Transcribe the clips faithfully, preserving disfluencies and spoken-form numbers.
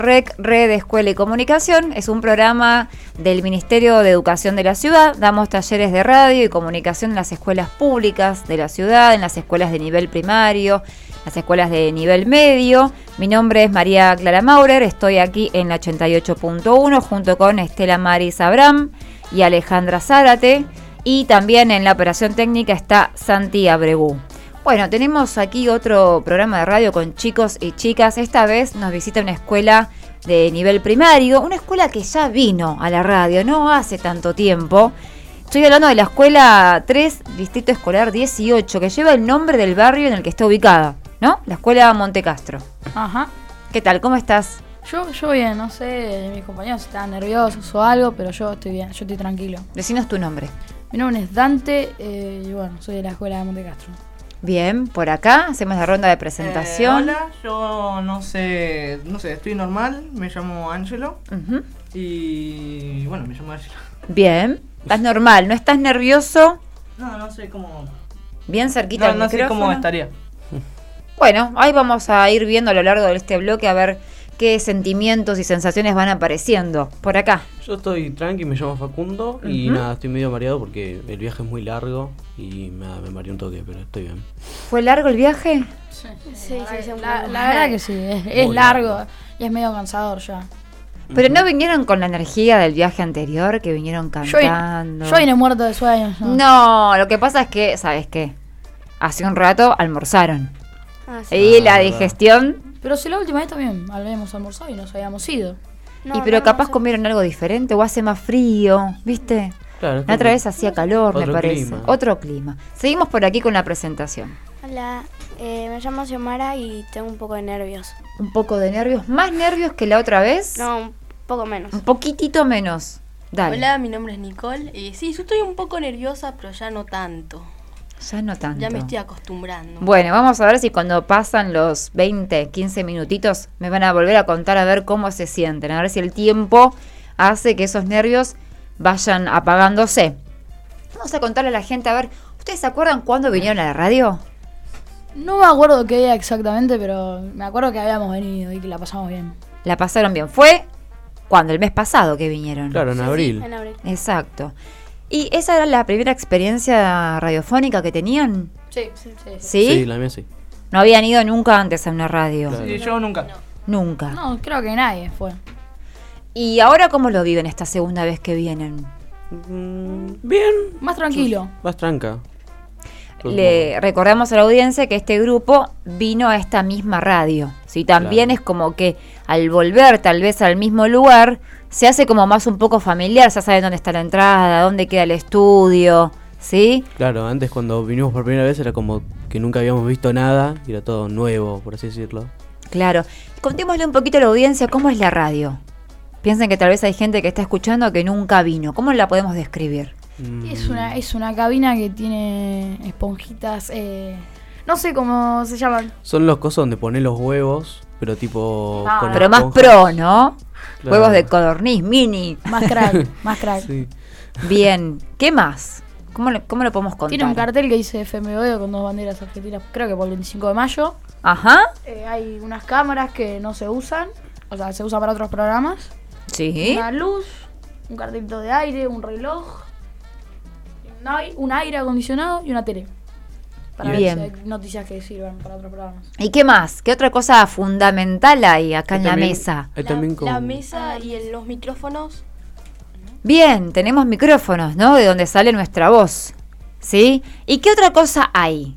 R E C, Red Escuela y Comunicación. Es un programa del Ministerio de Educación de la ciudad. Damos talleres de radio y comunicación en las escuelas públicas de la ciudad, en las escuelas de nivel primario, las escuelas de nivel medio. Mi nombre es María Clara Maurer, estoy aquí en la ochenta y ocho punto uno junto con Estela Maris Abraham y Alejandra Zárate. Y también en la operación técnica está Santi Abregú. Bueno, tenemos aquí otro programa de radio con chicos y chicas. Esta vez nos visita una escuela de nivel primario, una escuela que ya vino a la radio, no hace tanto tiempo. Estoy hablando de la escuela tres, Distrito Escolar dieciocho, que lleva el nombre del barrio en el que está ubicada, ¿no? La escuela Montecastro. Ajá. ¿Qué tal? ¿Cómo estás? Yo, yo bien, no sé, mis compañeros están nerviosos o algo, pero yo estoy bien, yo estoy tranquilo. Decinos tu nombre. Mi nombre es Dante eh, y bueno, soy de la escuela de Montecastro. Bien, por acá hacemos la ronda de presentación. Eh, hola, yo no sé, no sé, estoy normal, me llamo Ángelo. Uh-huh. Y bueno, me llamo Ángelo. Bien, estás normal, ¿no estás nervioso? No, no sé cómo. Bien cerquita No, del no sé micrófono. cómo estaría. Bueno, ahí vamos a ir viendo a lo largo de este bloque a ver qué sentimientos y sensaciones van apareciendo. Por acá. Yo estoy tranqui, me llamo Facundo y Uh-huh. nada, estoy medio mareado porque el viaje es muy largo y me, me mareé un toque, pero estoy bien. ¿Fue largo el viaje? Sí, Sí, sí, sí, la, muy la verdad que sí, es, es Muy largo, largo. y es medio cansador ya. Pero Ujú. no vinieron con la energía del viaje anterior, que vinieron Yo, cantando. yo vine muerto de sueños. ¿no? No, lo que pasa es que, ¿sabes qué? Hace un rato almorzaron. Ah, sí. Y Ah, la verdad. digestión. Pero si la última vez también habíamos almorzado y nos habíamos ido. No, y pero no, capaz no sé. comieron algo diferente o hace más frío, ¿viste? Claro, es La otra como- vez hacía calor, me otro parece. clima. Otro clima. Seguimos por aquí con la presentación. Hola, eh, me llamo Xiomara y tengo un poco de nervios. Un poco de nervios, más nervios que la otra vez. No, un poco menos. Un poquitito menos. Dale. Hola, mi nombre es Nicole. Eh, sí, yo estoy un poco nerviosa, pero ya no tanto. Ya no tanto. Ya me estoy acostumbrando. Bueno, vamos a ver si cuando pasan los veinte, quince minutitos me van a volver a contar a ver cómo se sienten, a ver si el tiempo hace que esos nervios vayan apagándose. Vamos a contarle a la gente, a ver, ¿ustedes se acuerdan cuándo vinieron a la radio? No me acuerdo qué día exactamente, pero me acuerdo que habíamos venido y que la pasamos bien. La pasaron bien. Fue cuando, el mes pasado que vinieron. Claro, en Sí, sí, abril. en abril. Exacto. ¿Y esa era la primera experiencia radiofónica que tenían? Sí, sí, sí. ¿Sí? Sí, la mía sí. No habían ido nunca antes a una radio. Claro. Sí, yo nunca. Nunca. No, creo que nadie fue. ¿Y ahora cómo lo viven esta segunda vez que vienen? Mm, bien. Más tranquilo. Más tranca. Le recordamos a la audiencia que este grupo vino a esta misma radio. ¿Sí? También Claro. es como que al volver tal vez al mismo lugar, se hace como más un poco familiar. Ya saben dónde está la entrada, dónde queda el estudio, ¿sí? Claro, antes cuando vinimos por primera vez era como que nunca habíamos visto nada y era todo nuevo, por así decirlo. Claro. Contémosle un poquito a la audiencia cómo es la radio. Piensen que tal vez hay gente que está escuchando que nunca vino. ¿Cómo la podemos describir? Mm, Es una, es una cabina que tiene esponjitas, eh, no sé cómo se llaman. Son los cosos donde pones los huevos, pero tipo... No, con Pero más esponjas. pro, ¿no? Claro. Huevos de codorniz, mini. Más crack, más crack. Sí. Bien. ¿Qué más? ¿Cómo lo, cómo lo podemos contar? Tiene un cartel que dice F M O con dos banderas argentinas, creo que por el veinticinco de mayo. Ajá. Eh, hay unas cámaras que no se usan, o sea, se usan para otros programas. Sí. Una luz, un cartelito de aire, un reloj, un ai- un aire acondicionado y una tele. Para Bien. ver si hay noticias que sirvan para otros programas. ¿Y qué más? ¿Qué otra cosa fundamental hay acá en la También- mesa? Hay La, también la como- mesa y el- los micrófonos. Bien, tenemos micrófonos, ¿no? De donde sale nuestra voz. ¿Sí? ¿Y qué otra cosa hay?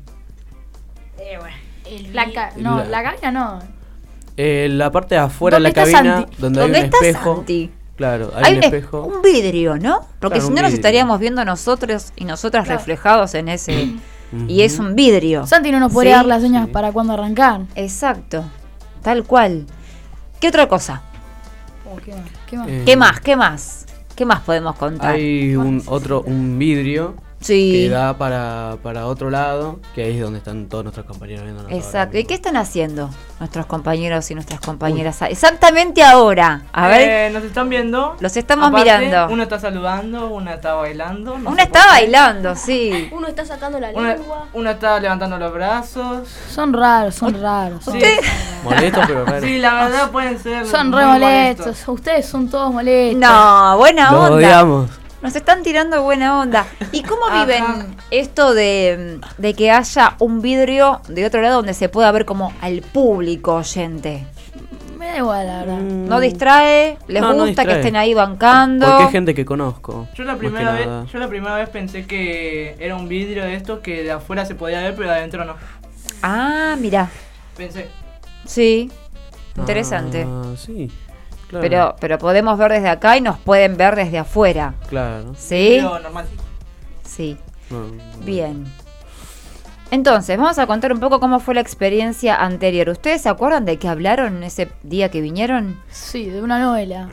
El La vi- ca- no, La- la cabina no. Eh, la parte de afuera de la ¿Dónde está cabina, Santi? donde hay ¿Dónde un está espejo. Santi? Claro, hay, Hay un un, espejo. un vidrio, ¿no? Porque Claro, si un no nos vidrio. estaríamos viendo nosotros y nosotras Claro. reflejados en ese... Ujú. Y es un vidrio. Santi no nos podría Sí, dar las señas sí. para cuándo arrancar. Exacto. Tal cual. ¿Qué otra cosa? Oh, ¿qué más? ¿Qué más? Eh, ¿Qué más? ¿Qué más? ¿Qué más podemos contar? Hay un otro, un vidrio Sí. que da para, para otro lado, que ahí es donde están todos nuestros compañeros viendo. Exacto. ¿Y qué están haciendo nuestros compañeros y nuestras compañeras? Uy. Exactamente ahora. A ver. Eh, nos están viendo. Los estamos Aparte, mirando. Uno está saludando, una está bailando. No Una sé está por qué. bailando, sí. Uno está sacando la Una, lengua. una está levantando los brazos. Son raros, son raros. Son, Sí. Molesto, pero raro. Sí, la verdad pueden ser. son muy re molestos. Ustedes son todos molestos. No, buena Lo onda. odiamos. Nos están tirando buena onda. ¿Y cómo Ajá. viven esto de, de que haya un vidrio de otro lado donde se pueda ver como al público oyente? Me da igual, la verdad. ¿No distrae? ¿Les No, no gusta que distrae. estén ahí bancando? Porque es gente que conozco. Yo la más que primera vez, nada. yo la primera vez pensé que era un vidrio de estos que de afuera se podía ver, pero de adentro no. Ah, mira. Pensé. Sí. Interesante. Ah, sí. Claro. Pero, pero podemos ver desde acá y nos pueden ver desde afuera. Claro. ¿Sí? Vidrio normal. Sí. No, no. Bien. Entonces, vamos a contar un poco cómo fue la experiencia anterior. ¿Ustedes se acuerdan de qué hablaron ese día que vinieron? Sí, de una novela.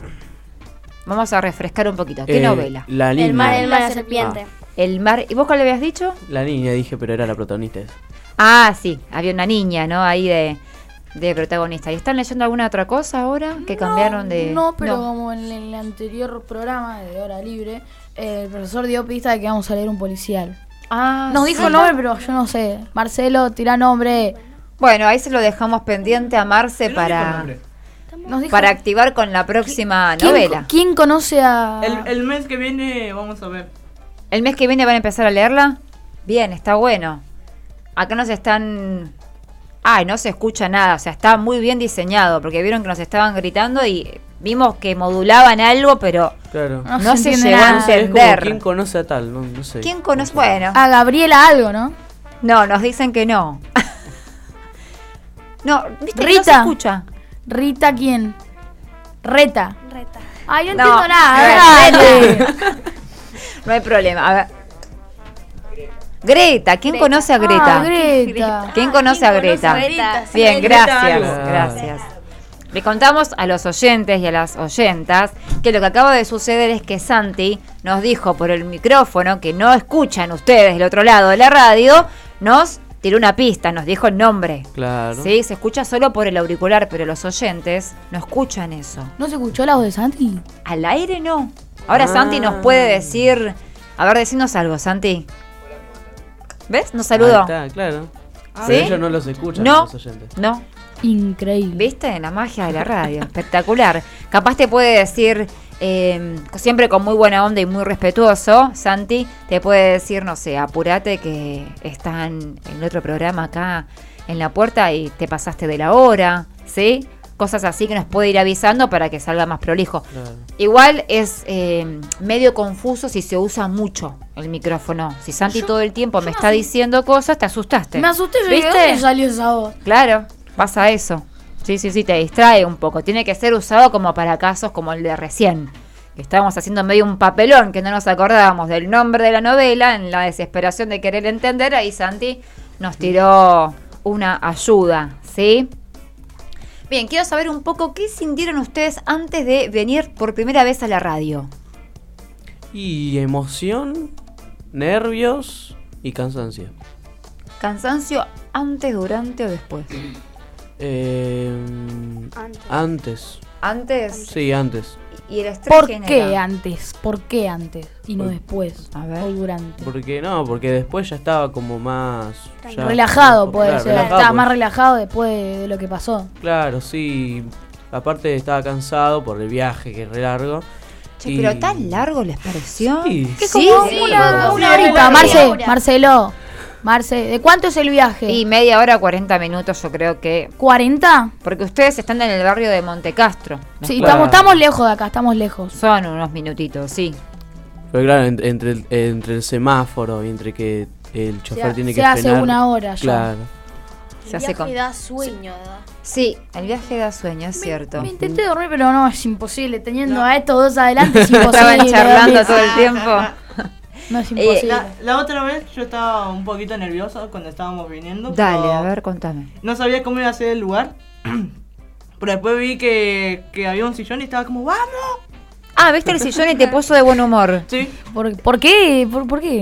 Vamos a refrescar un poquito. ¿Qué Eh, novela? La niña. El mar, el mar, la La serpiente. El mar. ¿Y vos cuál le habías dicho? La niña dije, pero era la protagonista. esa. Ah, sí. Había una niña, ¿no? Ahí de, de protagonista. ¿Y están leyendo alguna otra cosa ahora? Que cambiaron de. No, pero como en el anterior programa de Hora Libre, eh, el profesor dio pista de que vamos a leer un policial. Ah, Nos sí. dijo el nombre, pero yo no sé. Marcelo, tira nombre. Bueno, ahí se lo dejamos pendiente a Marce Él no dijo el para, nombre. Nos dijo, para activar con la próxima ¿quién, novela. ¿Quién conoce a...? El, el mes que viene vamos a ver. ¿El mes que viene van a empezar a leerla? Bien, está bueno. Acá nos están... Ay, no se escucha nada, o sea, está muy bien diseñado, porque vieron que nos estaban gritando y vimos que modulaban algo, pero Claro. No no, se se, entiende llegó a nada. No sé, es como entender. quién conoce a tal, no, no sé. ¿Quién conoce? Bueno, A Gabriela algo, ¿no? no, nos dicen que no. No, ¿viste? que Rita. No se escucha. Rita, ¿quién? Reta. Reta. Ay, no, No, entiendo nada. Reta. dale. No hay problema. A ver. Greta, ¿quién conoce a Greta? Ah, Greta. ¿Quién conoce a Greta? Greta, sí. Bien, Greta gracias, algo. gracias. Le contamos a los oyentes y a las oyentas que lo que acaba de suceder es que Santi nos dijo por el micrófono que no escuchan ustedes del otro lado de la radio, nos tiró una pista, nos dijo el nombre. Claro. Sí, se escucha solo por el auricular, pero los oyentes no escuchan eso. ¿No se escuchó la voz de Santi? Al aire no. Ahora Ah. Santi nos puede decir, a ver, decinos algo, Santi. ¿Ves? Nos Ahí saludó. está, claro. ¿Sí? Pero ellos no los escuchan, No. los oyentes. No. Increíble. ¿Viste? La magia de la radio. Espectacular. Capaz te puede decir, eh, siempre con muy buena onda y muy respetuoso, Santi, te puede decir, no sé, apurate que están en el otro programa acá en la puerta y te pasaste de la hora, ¿sí? Cosas así que nos puede ir avisando para que salga más prolijo. Claro. Igual es eh, medio confuso si se usa mucho el micrófono. Si Santi todo el tiempo me está diciendo cosas, te asustaste. Me asusté, yo dije, ¿Viste? ¿de dónde salió esa voz? Claro, pasa eso. Sí, sí, sí, te distrae un poco. Tiene que ser usado como para casos como el de recién. Que estábamos haciendo medio un papelón que no nos acordábamos del nombre de la novela, en la desesperación de querer entender, ahí Santi nos tiró una ayuda, ¿sí? Bien, quiero saber un poco qué sintieron ustedes antes de venir por primera vez a la radio. Y emoción, nervios y cansancio. ¿Cansancio antes, durante o después? Eh, Antes. antes. Antes. Sí, antes. ¿Y el estrés ¿Por genera? qué antes? ¿Por qué antes? Y no Por- después. A ver. O durante. Porque no, porque después ya estaba como más... ya- Relajado puede Claro, ser. relajado, Estaba pues. más relajado después de lo que pasó. Claro, sí. Aparte estaba cansado por el viaje, que es re largo. Che, Y- pero tan largo les pareció. Sí. ¿Qué ¿Sí? como Sí, una, sí, una sí, horita? sí, Marce, sí. Marcelo. Marce, ¿de cuánto es el viaje? Y media hora, cuarenta minutos, yo creo que. ¿cuarenta? Porque ustedes están en el barrio de Montecastro. ¿no? Sí, Claro. estamos, estamos lejos de acá, estamos lejos. Son unos minutitos, sí. Pero claro, en- entre, el, entre el semáforo y entre que el chofer Se, tiene se que hace frenar. una hora ya. Claro. Se El hace viaje con- da sueño, da. Sí, el viaje da sueño, es cierto. Me intenté dormir, pero no, es imposible. Teniendo a estos dos adelante es imposible. Estaban charlando dormir. todo el tiempo. No es Eh, imposible. La, la otra vez yo estaba un poquito nervioso cuando estábamos viniendo. Dale, pero a ver, contame. No sabía cómo iba a ser el lugar. Pero después vi que, que había un sillón y estaba como, ¡vamos! Ah, viste el sillón y te puso de buen humor. Sí. ¿Por, por qué? ¿Por, por qué?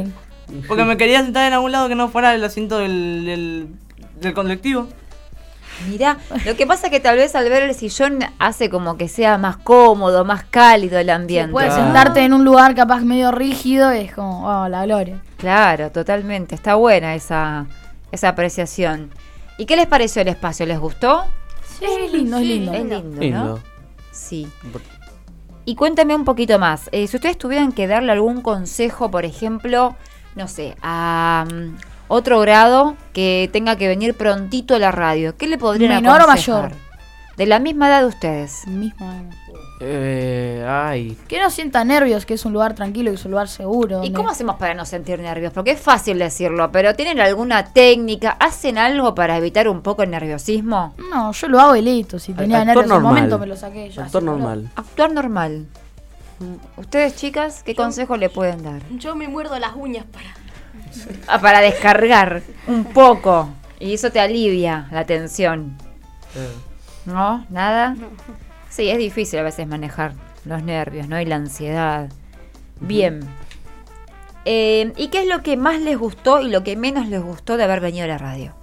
Porque me quería sentar en algún lado que no fuera el asiento del, del, del colectivo. Mirá, lo que pasa es que tal vez al ver el sillón hace como que sea más cómodo, más cálido el ambiente. Puedes Claro. sentarte en un lugar capaz medio rígido y es como, oh, la gloria. Claro, totalmente. Está buena esa, esa apreciación. ¿Y qué les pareció el espacio? ¿Les gustó? Sí, es lindo, es lindo. Es lindo, ¿no? Lindo. Sí. Y cuéntame un poquito más. Eh, si ustedes tuvieran que darle algún consejo, por ejemplo, no sé, a um, otro grado que tenga que venir prontito a la radio, ¿qué le podrían ¿Menor o aconsejar? mayor? De la misma edad de ustedes. Misma. Eh, ay. Que no sienta nervios, que es un lugar tranquilo, que es un lugar seguro. ¿Y donde- cómo hacemos para no sentir nervios? Porque es fácil decirlo, pero ¿tienen alguna técnica? ¿Hacen algo para evitar un poco el nerviosismo? No, yo lo hago y listo. Si tenía Actor nervios en un normal. momento me lo saqué. Ya, Actor sí, normal. Actuar normal. Ustedes, chicas, ¿qué Yo- consejo le pueden dar? Yo me muerdo las uñas para... Ah, para descargar un poco. Y eso te alivia la tensión. ¿No? ¿Nada? Sí, es difícil a veces manejar los nervios, ¿no? Y la ansiedad. Bien. Eh, ¿Y qué es lo que más les gustó y lo que menos les gustó de haber venido a la radio?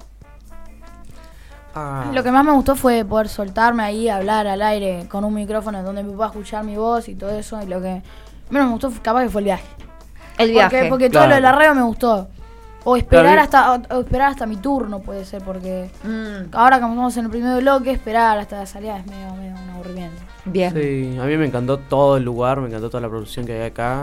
Ah. Lo que más me gustó fue poder soltarme ahí, hablar al aire con un micrófono donde me pueda escuchar mi voz y todo eso. Y lo que menos me gustó fue, capaz que fue el viaje. El viaje. Porque, porque Claro. todo lo de la radio me gustó. O esperar Claro. hasta o, o esperar hasta mi turno puede ser, porque Mm, ahora como estamos en el primer bloque, esperar hasta la salida es medio, medio un aburrimiento. bien. Sí, a mí me encantó todo el lugar, me encantó toda la producción que hay acá.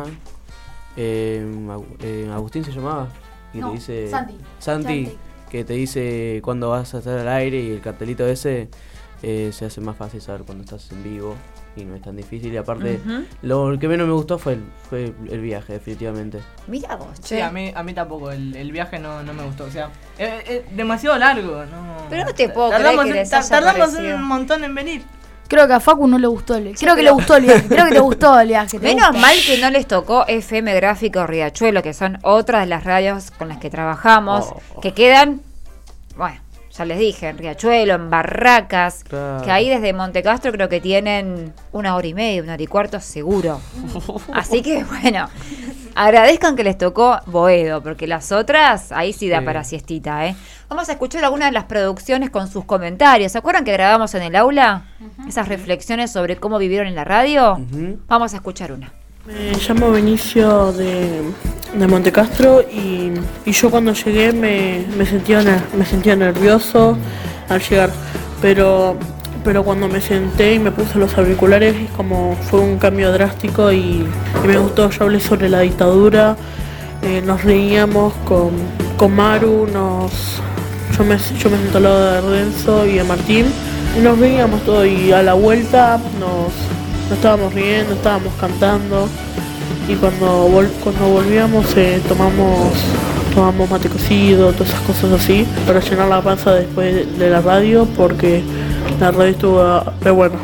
Eh, Agu- eh, Agustín se llamaba. Y No, te dice. Santi. Santi, Santi. que te dice cuándo vas a estar al aire y el cartelito ese eh, se hace más fácil saber cuando estás en vivo y no es tan difícil. Y aparte, Ujú. lo que menos me gustó fue el, fue el viaje, definitivamente. Mira vos, Sí, che. a mí, a mí tampoco, el, el viaje no, no me gustó, o sea, es, es demasiado largo, ¿no? Pero no te puedo Tardamos, creer que en- les haya tardamos parecido. un montón en venir. Creo que a Facu no le gustó el Creo que le gustó el viaje. Creo que te gustó el viaje. te Menos gusta. mal que no les tocó F M Gráfico Riachuelo, que son otras de las radios con las que trabajamos, Oh. que quedan, bueno, ya les dije, en Riachuelo, en Barracas, Claro. que ahí desde Montecastro creo que tienen una hora y media, una hora y cuarto seguro. Así que bueno, agradezcan que les tocó Boedo, porque las otras, ahí sí da Sí. para siestita, ¿eh? Vamos a escuchar algunas de las producciones con sus comentarios. ¿Se acuerdan que grabamos en el aula? Esas reflexiones sobre cómo vivieron en la radio. Ujú. Vamos a escuchar una. Me llamo Benicio de, de Montecastro y, y yo cuando llegué me, me, sentía, ner- me sentía nervioso al llegar, pero, pero cuando me senté y me puse los auriculares es como fue un cambio drástico y, y me gustó. Yo hablé sobre la dictadura, eh, nos reíamos con, con Maru, nos, yo, me, yo me senté al lado de Renzo y de Martín y nos reíamos todo y a la vuelta nos... Nos estábamos riendo, estábamos cantando y cuando vol- cuando volvíamos eh, tomamos tomamos mate cocido, todas esas cosas así para llenar la panza después de, de la radio porque la radio estuvo re buena.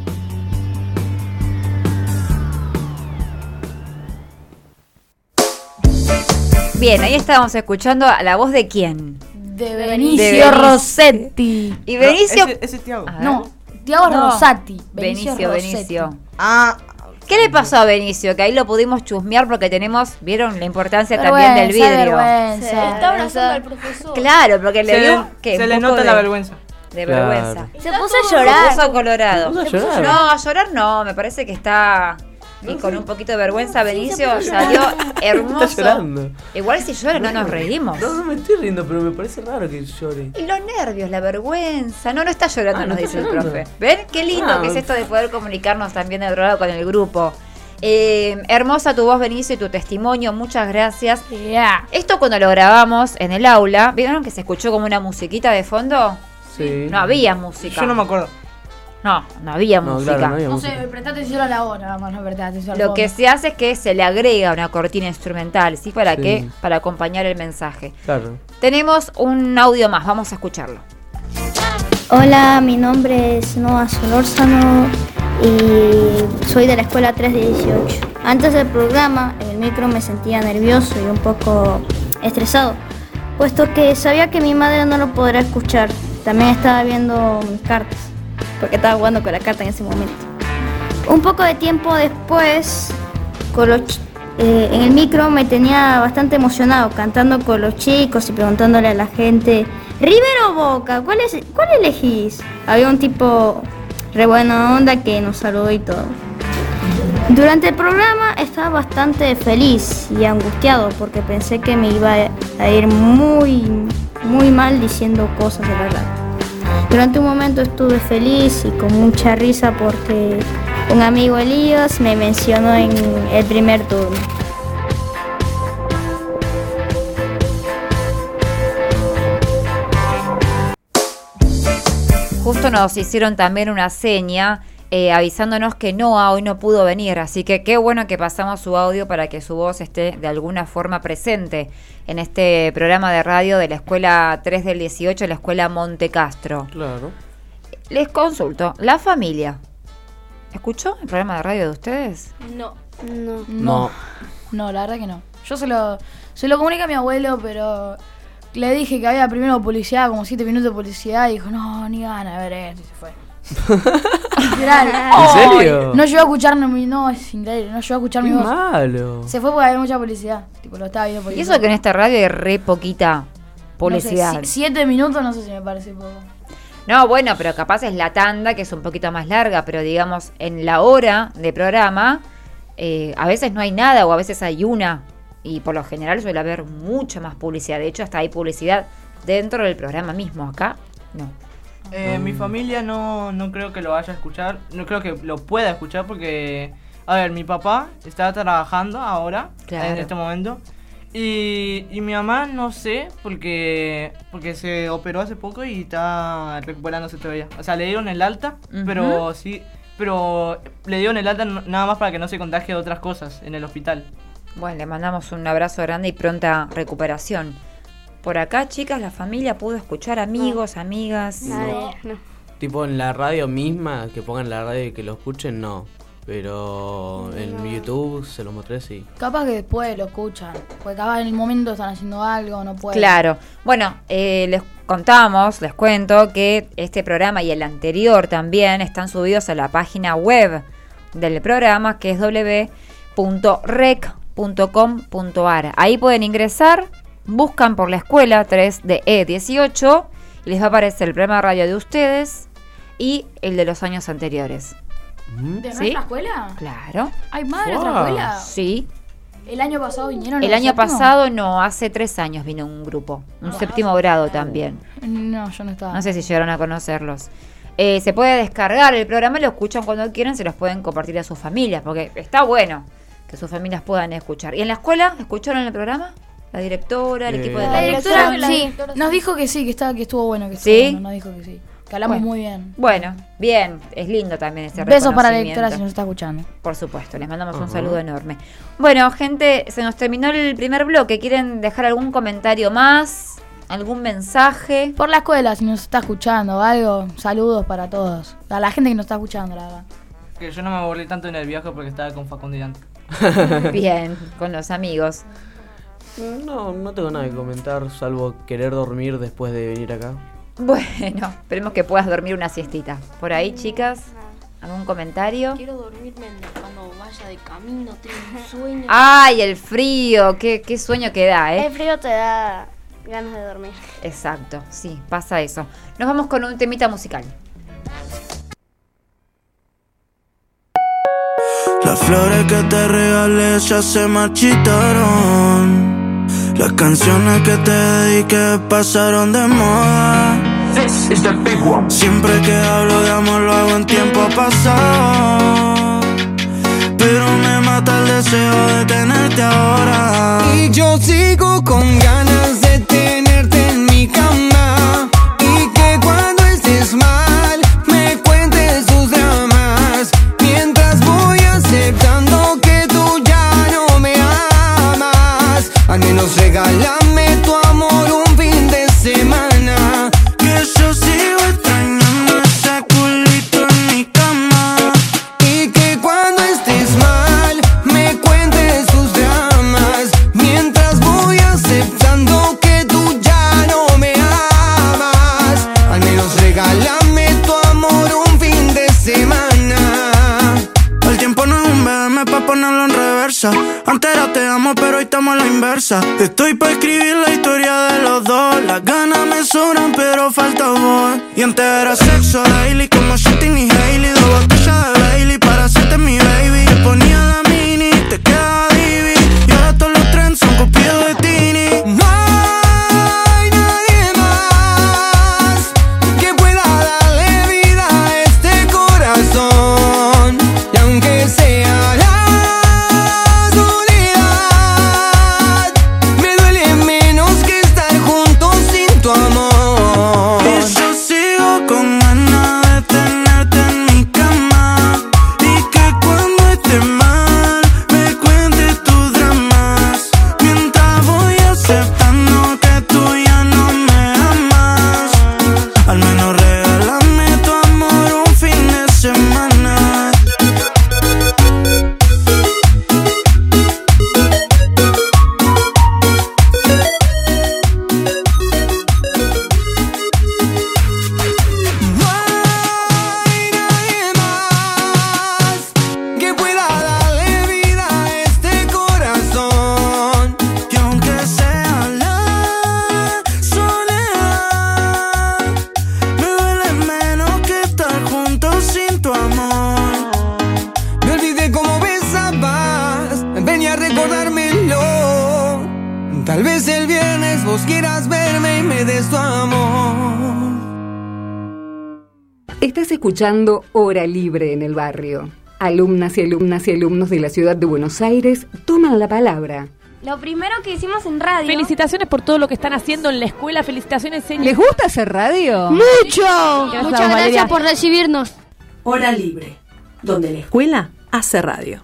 Bien, ahí estábamos escuchando a la voz de quién. De De Benicio Benicio. Rossetti. Y Benicio. No, ese, ese es Tiago. A ver. No, Tiago No. Rosati. Benicio, Rossetti. Benicio. Ah, ¿Qué le pasó a Benicio? Que ahí lo pudimos chusmear porque tenemos, vieron la importancia también del Vergüenza, vidrio. vergüenza. Está abrazando al profesor. Claro, porque le se dio le, que se un le poco nota de, la vergüenza. de Claro. vergüenza. Se puso a Se llorar. puso colorado. Se puso a llorar. No, a llorar no, me parece que está y con un poquito de vergüenza. Benicio salió Está hermoso. llorando. Igual si llora no nos reímos. No, no me estoy riendo, pero me parece raro que llore. Y los nervios, la vergüenza. No, no está llorando, Ah, no nos está dice el llorando. profe. ¿Ven? Qué lindo Ah. que es esto de poder comunicarnos también de otro lado con el grupo. Eh, hermosa tu voz, Benicio, y tu testimonio. Muchas gracias. Yeah. Esto cuando lo grabamos en el aula, ¿vieron que se escuchó como una musiquita de fondo? Sí. No había música. Yo no me acuerdo. No, no había No, música. claro, no había No música. sé, presta atención a la hora, vamos, no presta atención al Lo fondo. que se hace es que se le agrega una cortina instrumental, ¿sí? ¿Para Sí. qué? Para acompañar el mensaje. Claro. Tenemos un audio más, vamos a escucharlo. Hola, mi nombre es Noah Solórzano y soy de la escuela tres de dieciocho. Antes del programa, en el micro me sentía nervioso y un poco estresado, puesto que sabía que mi madre no lo podrá escuchar. También estaba viendo mis cartas, porque estaba jugando con la carta en ese momento. Un poco de tiempo después, con los, ch- eh, en el micro me tenía bastante emocionado, cantando con los chicos y preguntándole a la gente, ¿River o Boca? ¿Cuál, es, cuál elegís? Había un tipo re buena onda que nos saludó y todo. Durante el programa estaba bastante feliz y angustiado porque pensé que me iba a ir muy, muy mal diciendo cosas de verdad. Durante un momento estuve feliz y con mucha risa porque un amigo Elías me mencionó en el primer turno. Justo nos hicieron también una seña eh, avisándonos que Noah hoy no pudo venir, así que qué bueno que pasamos su audio para que su voz esté de alguna forma presente en este programa de radio de la Escuela tres del dieciocho, la Escuela Montecastro. Claro. Les consulto, la familia, ¿escuchó el programa de radio de ustedes? No. No. No. No, la verdad que no. Yo se lo, se lo comuniqué a mi abuelo, pero le dije que había primero publicidad, como siete minutos de publicidad, y dijo, no, ni gana de ver esto, y se fue. Literal. ¿En serio? No llegó a escucharme mi, no, es increíble, no llegó a escuchar Qué mi voz. malo. Se fue porque había mucha publicidad. Tipo, lo estaba viendo por Y YouTube. eso que en esta radio hay re poquita publicidad. No sé, si- siete minutos no sé si me parece poco. No, bueno, pero capaz es la tanda, que es un poquito más larga, pero digamos, en la hora de programa, eh, a veces no hay nada o a veces hay una. Y por lo general suele haber mucha más publicidad. De hecho, hasta hay publicidad dentro del programa mismo. Acá, no. Eh, Mi familia no, no creo que lo vaya a escuchar, no creo que lo pueda escuchar porque, a ver, mi papá está trabajando ahora, Claro. en este momento, y, y mi mamá no sé, porque porque se operó hace poco y está recuperándose todavía. O sea, le dieron el alta, Ujú. pero sí, pero le dieron el alta n- nada más para que no se contagie de otras cosas en el hospital. Bueno, le mandamos un abrazo grande y pronta recuperación. Por acá, chicas, la familia pudo escuchar amigos, amigas. Nadie, no. Tipo en la radio misma, que pongan la radio y que lo escuchen, no. Pero en YouTube se lo mostré, sí. Capaz que después lo escuchan, porque capaz en el momento están haciendo algo, no pueden. Claro. Bueno, eh, les contamos, les cuento que este programa y el anterior también están subidos a la página web del programa, que es doble u doble u doble u punto rec punto com punto a r. Ahí pueden ingresar, buscan por la escuela tres D E dieciocho y les va a aparecer el programa de radio de ustedes y el de los años anteriores. ¿De ¿Sí? nuestra escuela? Claro. ¿Hay más de nuestra Wow. escuela? Sí. ¿El año pasado vinieron? El los año séptimos? pasado no, hace tres años vino un grupo, un séptimo grado también. No, yo no estaba. No sé si llegaron a conocerlos. Eh, se puede descargar el programa, lo escuchan cuando quieran, se los pueden compartir a sus familias, porque está bueno que sus familias puedan escuchar. ¿Y en la escuela escucharon el programa? ¿La directora, el Eh, equipo de La la directora, directora? sí. Nos dijo que sí, que estaba, que estuvo bueno, que estuvo ¿Sí? bueno, nos dijo que sí. Que hablamos Bueno. muy bien. Bueno, bien, es lindo también ese Besos para la reconocimiento. directora si nos está escuchando. Por supuesto, les mandamos un Ajá. saludo enorme. Bueno, gente, se nos terminó el primer bloque. ¿Quieren dejar algún comentario más? ¿Algún mensaje? Por la escuela, si nos está escuchando o algo, saludos para todos. A la gente que nos está escuchando, la verdad. Que yo no me volví tanto en el viaje porque estaba con Facundo y Dante. Bien, con los amigos. No, no tengo nada que comentar, salvo querer dormir después de venir acá. Bueno, esperemos que puedas dormir una siestita. Por ahí, chicas, ¿algún comentario? Quiero dormirme cuando vaya de camino, tengo un sueño. ¡Ay, el frío! ¡Qué, qué sueño que da, El eh! frío te da ganas de dormir. Exacto, sí, pasa eso. Nos vamos con un temita musical. Las flores que te regalé ya se marchitaron. Las canciones que te dediqué pasaron de moda. Siempre que hablo de amor lo hago en tiempo pasado, pero me mata el deseo de tenerte ahora. Y yo sigo con ganas de tenerte en mi cama, y que cuando estés mal me cuentes tus dramas, mientras voy aceptando que tú ya no me amas. Al menos regálame tu amor un fin de semana, que yo sigo extrañando ese culito en mi cama. Y que cuando estés mal me cuentes tus dramas, mientras voy aceptando que tú ya no me amas. Al menos regálame tu amor un fin de semana. El tiempo no es un B M Dame pa' ponerlo en reversa. Antes era te amo, pero hoy estamos a la inversa. Estoy pa' escribir la historia de los dos. Las ganas me sobran, pero falta voz. Y antes era sexo daily, como Shitting y Hailey. Dos botellas de Bailey para hacerte mi baby. Te ponía la mini, te quedaba divi. Y ahora todos los trends son copiados de Tini. No hay nadie más que pueda darle vida a este corazón. Y aunque sea la soledad, me duele menos que estar juntos sin tu amor. Y yo sigo con ganas de tenerte en mi cama. Y que cuando esté mal me cuentes tus dramas. Mientras voy aceptando que tú ya no me amas. Al menos regálame tu amor un fin de semana. No hay nadie más que pueda darle vida a este corazón. Que aunque sea la soledad, me duele menos que estar juntos sin tu amor. Me olvidé cómo besabas, ven a recordármelo. Tal vez el viernes vos quieras verme y me des tu amor. Estás escuchando Hora Libre en el Barrio. Alumnas y alumnas y alumnos de la ciudad de Buenos Aires toman la palabra. Lo primero que hicimos en radio. Felicitaciones por todo lo que están haciendo en la escuela. Felicitaciones, señor. ¿Les gusta hacer radio? ¡Mucho! Gracias, Muchas Valeria. gracias por recibirnos. Hora Libre, donde la escuela hace radio.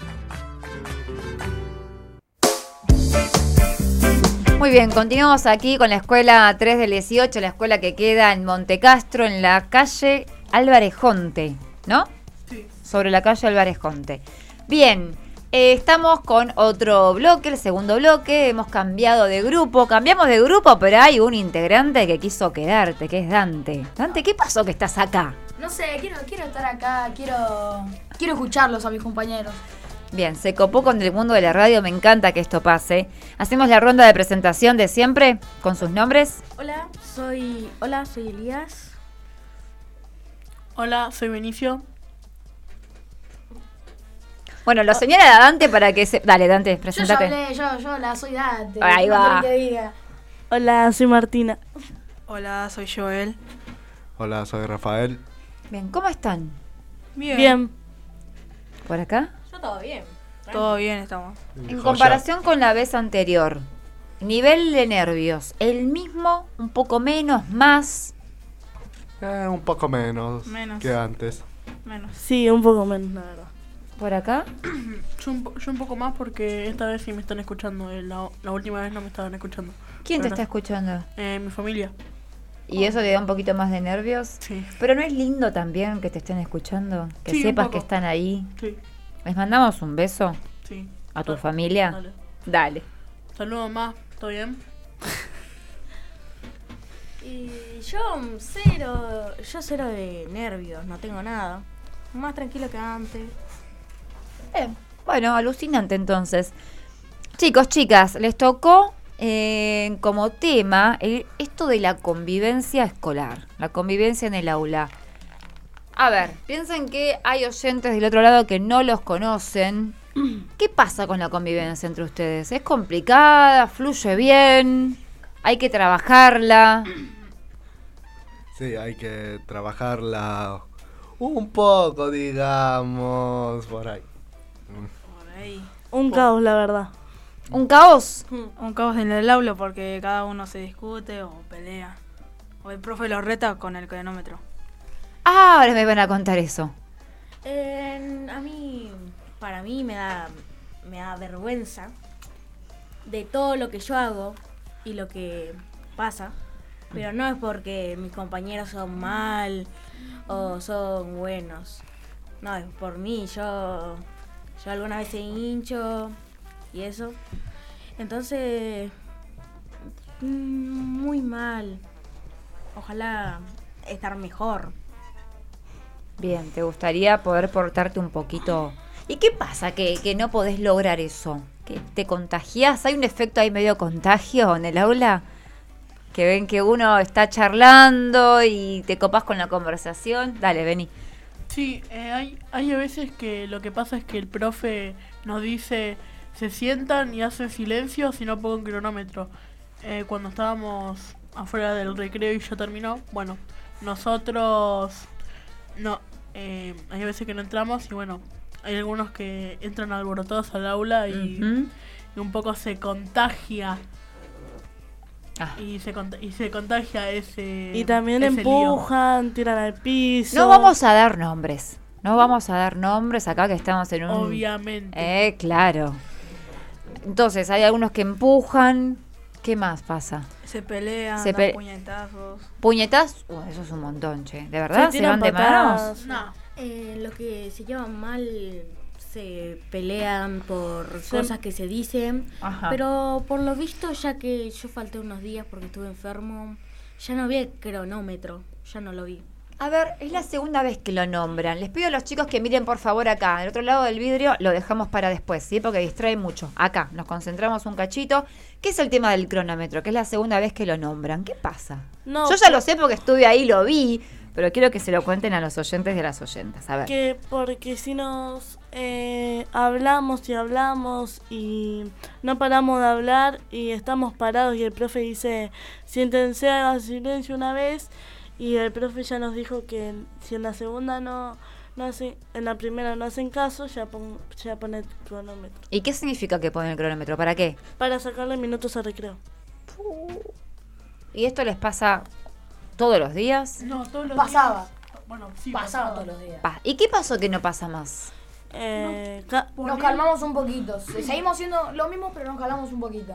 Muy bien, continuamos aquí con la escuela tres del dieciocho, la escuela que queda en Montecastro, en la calle Álvarez Jonte, ¿no? Sí. Sobre la calle Álvarez Jonte. Bien, eh, estamos con otro bloque, el segundo bloque, hemos cambiado de grupo, cambiamos de grupo, pero hay un integrante que quiso quedarte, que es Dante. Dante, ¿qué pasó que estás acá? No sé, quiero, quiero estar acá, quiero, quiero escucharlos a mis compañeros. Bien, se copó con el mundo de la radio, me encanta que esto pase. Hacemos la ronda de presentación de siempre, con sus nombres. Hola, soy. Hola, soy Elías. Hola, soy Benicio. Bueno, lo señala a Dante para que se... Dale, Dante, Yo ya presentate. hablé, yo, yo la soy Dante. Ahí ¿qué va. quieren que diga? Hola, soy Martina. Hola, soy Joel. Hola, soy Rafael. Bien, ¿cómo están? Bien. Bien. ¿Por acá? Yo todo bien. Todo bien estamos. En comparación con la vez anterior, nivel de nervios, ¿el mismo, un poco menos, más? Eh, un poco menos, Menos. que antes. Menos. Sí, un poco menos, la verdad. ¿Por acá? Yo un, po- yo un poco más porque esta vez sí me están escuchando. eh, La, la última vez no me estaban escuchando. ¿Quién te Pero está no. escuchando? Eh, mi familia. ¿Y eso te da un poquito más de nervios? Sí. Pero ¿no es lindo también que te estén escuchando? Que Sí, un sepas poco. que están ahí. Sí. ¿Les mandamos un beso Sí. a tu Dale. familia? Dale. Dale. Saludos, mamá. ¿Todo bien? Y yo cero. Yo cero de nervios, no tengo nada. Más tranquilo que antes. Bien. Bueno, alucinante entonces. Chicos, chicas, les tocó eh, como tema el- esto de la convivencia escolar, la convivencia en el aula. A ver, piensen que hay oyentes del otro lado que no los conocen. ¿Qué pasa con la convivencia entre ustedes? ¿Es complicada? ¿Fluye bien? ¿Hay que trabajarla? Sí, hay que trabajarla un poco, digamos, por ahí. Por ahí. Un caos, la verdad. ¿Un caos? Un caos en el aula porque cada uno se discute o pelea. O el profe lo reta con el cronómetro. Ah, ahora me van a contar eso. Eh, a mí, para mí me da, me da vergüenza de todo lo que yo hago y lo que pasa. Pero no es porque mis compañeros son mal o son buenos. No, es por mí. Yo, yo alguna vez he hincho y eso. Entonces, mm, muy mal. Ojalá estar mejor. Bien, ¿te gustaría poder portarte un poquito ¿Y qué pasa que, que no podés lograr eso? ¿Que te contagiás? ¿Hay un efecto ahí medio contagio en el aula? Que ven que uno está charlando y te copás con la conversación. Dale, vení. Sí, eh, hay, hay a veces que lo que pasa es que el profe nos dice, se sientan y hacen silencio si no pongo un cronómetro. Eh, cuando estábamos afuera del recreo y ya terminó, bueno, nosotros no, eh, hay veces que no entramos y bueno, hay algunos que entran alborotados al aula y, Ujú. y un poco se contagia. Ah. Y se, cont- y se contagia ese Y también ese lío. empujan, tiran al piso. No vamos a dar nombres. No vamos a dar nombres acá que estamos en un... Obviamente. Eh, claro. Entonces, hay algunos que empujan. ¿Qué más pasa? Se pelean, Se dan pe- puñetazos. ¿Puñetazos? Uh, eso es un montón, che. ¿De verdad? ¿Se, tiran van de manos? patadas. No. Eh, lo que se llevan mal, se pelean por Se- cosas que se dicen, Ajá. pero por lo visto, ya que yo falté unos días porque estuve enfermo, ya no vi el cronómetro, ya no lo vi. A ver, es la segunda vez que lo nombran. Les pido a los chicos que miren por favor acá. Del otro lado del vidrio lo dejamos para después, ¿sí? Porque distrae mucho. Acá, nos concentramos un cachito. ¿Qué es el tema del cronómetro? Que es la segunda vez que lo nombran. ¿Qué pasa? No, Yo ya lo sé porque estuve ahí, lo vi. Pero quiero que se lo cuenten a los oyentes y a las oyentas. A ver. Que porque si nos eh, hablamos y hablamos y no paramos de hablar y estamos parados y el profe dice, siéntense, hagan silencio una vez, y el profe ya nos dijo que si en la segunda no, no hacen, en la primera no hacen caso, ya, pon, ya pone el cronómetro. ¿Y qué significa que ponen el cronómetro? ¿Para qué? Para sacarle minutos al recreo. ¿Y esto les pasa todos los días? No, todos los Pasaba. días. Bueno, sí, Pasaba todos los días. Pa- ¿Y qué pasó que no pasa más? Eh, ca- Nos calmamos un poquito. Se- Seguimos haciendo lo mismo, pero nos calmamos un poquito.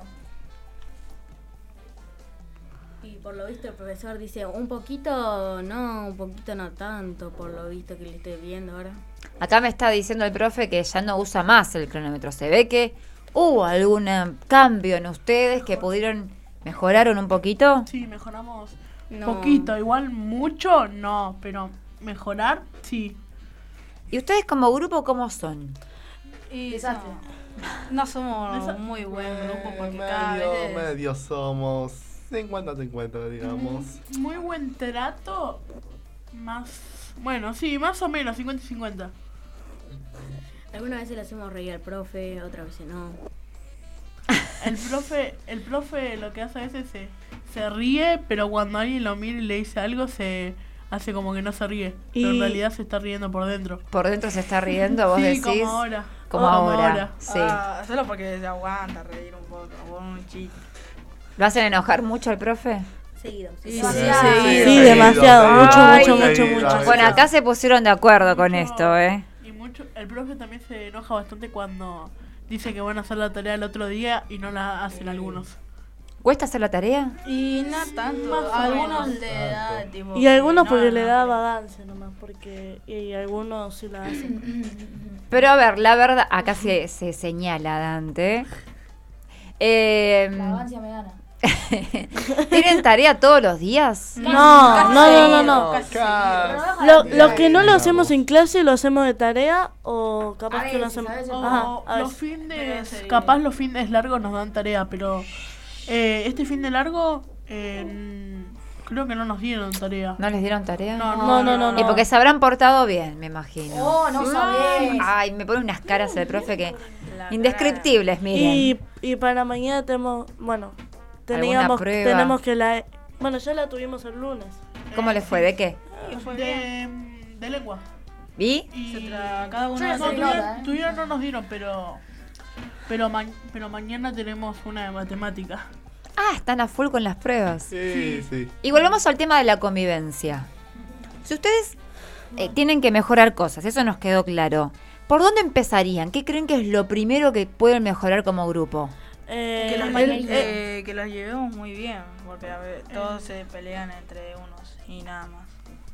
Y por lo visto el profesor dice, un poquito, no, un poquito no tanto, por lo visto que le estoy viendo ahora. Acá me está diciendo el profe que ya no usa más el cronómetro. Se ve que hubo algún eh, cambio en ustedes que pudieron, mejoraron un poquito. Sí, mejoramos No. poquito, igual mucho, no, pero mejorar, sí. ¿Y ustedes como grupo cómo son? Y Desastre. No, no somos Desa- muy buen grupo porque Eh, cada medio, vez... medio somos cincuenta cincuenta, digamos. Muy buen trato, más, bueno, sí, más o menos, cincuenta y cincuenta. Algunas veces le hacemos reír al profe, otras veces no. El profe, el profe lo que hace a veces se, se ríe, pero cuando alguien lo mira y le dice algo se hace como que no se ríe, pero en Y- realidad se está riendo por dentro. Por dentro se está riendo, vos Sí, decís. como ahora. Como Como ahora. ahora. Sí. Ah, solo porque se aguanta reír un poco, un chiste. ¿Lo hacen enojar mucho al profe? Seguido. Sí, demasiado. sí, Sí, Seguido, demasiado, seguido, mucho, Ay. mucho, mucho, seguido, mucho. Bueno, acá se pusieron de acuerdo con Mucho- esto, ¿eh? Y mucho, el profe también se enoja bastante cuando dice que van a hacer la tarea el otro día y no la hacen algunos. ¿Cuesta hacer la tarea? Y no tanto, Más o algunos menos. le da tipo... Y algunos que porque no, le no da quieren. vagancia nomás, porque y algunos sí la hacen. Pero a ver, la verdad, acá se, se señala, Dante. Eh, La vagancia me gana. ¿Tienen tarea todos los días? No, no, no, no, no. Casi Casi. Lo, lo que no lo hacemos en clase lo hacemos de tarea o capaz A que lo veces, hacemos. a veces. O Ajá, a los veces. fines, Pero capaz los fines largos nos dan tarea, pero eh, este fin de largo eh, creo que no nos dieron tarea. ¿No les dieron tarea? No, No, no, no, Y no. porque se habrán portado bien, me imagino. Oh, no sabés. Ay, me pone unas caras el profe que... La Indescriptibles, miren. Y, y para mañana tenemos, bueno, teníamos, prueba? tenemos que la, bueno, ya la tuvimos el lunes. ¿Cómo les fue? ¿De qué? De, de lengua. ¿Y? Y Se tra- cada uno no, hace todavía, nota, ¿eh? todavía no nos dieron, pero pero, ma- pero mañana tenemos una de matemática. Ah, están a full con las pruebas. Sí, sí. Y volvemos al tema de la convivencia. Si ustedes eh, tienen que mejorar cosas, eso nos quedó claro. ¿Por dónde empezarían? ¿Qué creen que es lo primero que pueden mejorar como grupo? Eh, Que, los, el- lle- eh, eh, que los llevemos muy bien, porque a ver, todos se pelean entre unos y nada más.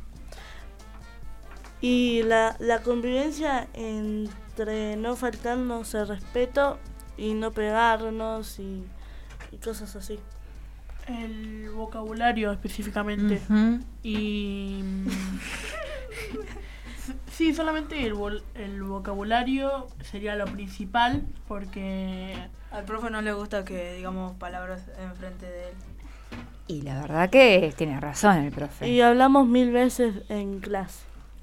y la, la convivencia entre no faltarnos el respeto y no pegarnos y, y cosas así. El vocabulario específicamente. Ujú. Y mm, Sí, solamente el, vol- el vocabulario sería lo principal, porque al profe no le gusta que digamos palabras enfrente de él. Y la verdad que tiene razón el profe. Y hablamos mil veces en clase.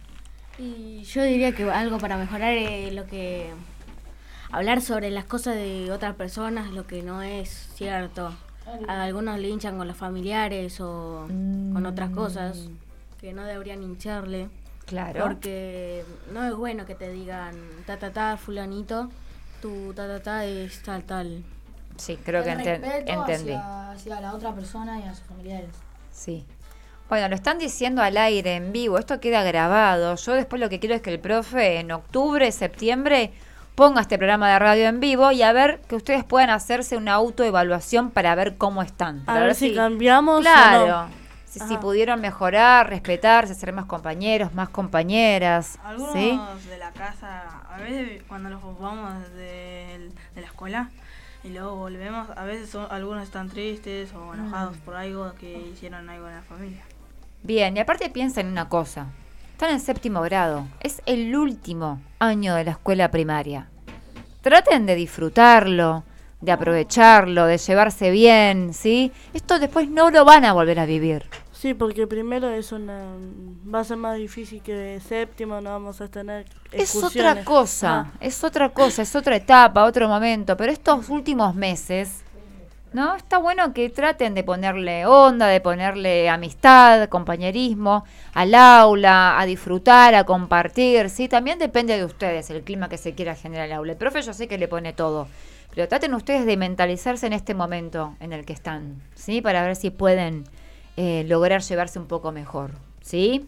Y yo diría que algo para mejorar es lo que... hablar sobre las cosas de otras personas, lo que no es cierto. A algunos le hinchan con los familiares o mm. con otras cosas que no deberían hincharle. Claro. Porque no es bueno que te digan ta ta ta fulanito, tu ta ta ta es tal tal. Sí, creo que enten- entendí. Hacia, hacia la otra persona y a sus familiares. Sí. Bueno, lo están diciendo al aire, en vivo, esto queda grabado. Yo después lo que quiero es que el profe en octubre, septiembre, ponga este programa de radio en vivo y a ver que ustedes puedan hacerse una autoevaluación para ver cómo están. A ver si cambiamos claro, o no. Si, si pudieron mejorar, respetarse, ser más compañeros, más compañeras. Algunos ¿sí? de la casa, a veces cuando los vamos de, de la escuela y luego volvemos, a veces son, algunos están tristes o enojados mm. por algo que hicieron algo en la familia. Bien, y aparte piensen en una cosa. Están en séptimo grado. Es el último año de la escuela primaria. Traten de disfrutarlo, de aprovecharlo, de llevarse bien, ¿sí? Esto después no lo van a volver a vivir. Sí, porque primero es una... va a ser más difícil que séptimo, no vamos a tener excursiones. Es otra cosa, ah. es otra cosa, es otra etapa, otro momento. Pero estos últimos meses... ¿no? Está bueno que traten de ponerle onda, de ponerle amistad, compañerismo al aula, a disfrutar, a compartir, ¿sí? También depende de ustedes el clima que se quiera generar el aula. El profe yo sé que le pone todo, pero traten ustedes de mentalizarse en este momento en el que están, ¿sí? Para ver si pueden eh, lograr llevarse un poco mejor, ¿sí?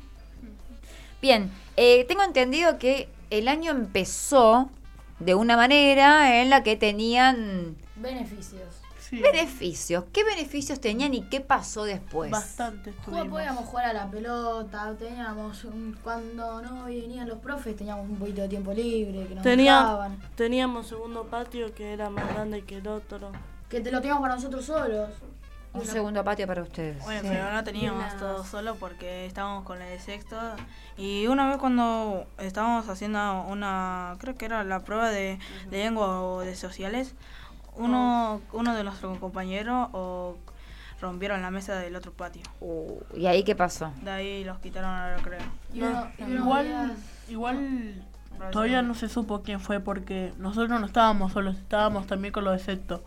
Bien, eh, tengo entendido que el año empezó de una manera en la que tenían... beneficios. Sí. Beneficios. ¿Qué beneficios tenían y qué pasó después? Bastante. Podíamos jugar a la pelota, teníamos un, cuando no venían los profes teníamos un poquito de tiempo libre que nos Tenía, dejaban. Teníamos segundo patio que era más grande que el otro. Que te lo teníamos para nosotros solos. Un una... segundo patio para ustedes. Bueno, sí. Pero no teníamos una... todo solo porque estábamos con el de sexto. Y una vez cuando estábamos haciendo una, creo que era la prueba de, uh-huh. de lengua o de sociales, Uno, uno de nuestros compañeros o rompieron la mesa del otro patio. Uh, ¿Y ahí qué pasó? De ahí los quitaron al recreo. No, no, igual, igual todavía no se supo quién fue porque nosotros no estábamos solos, estábamos también con los de sexto.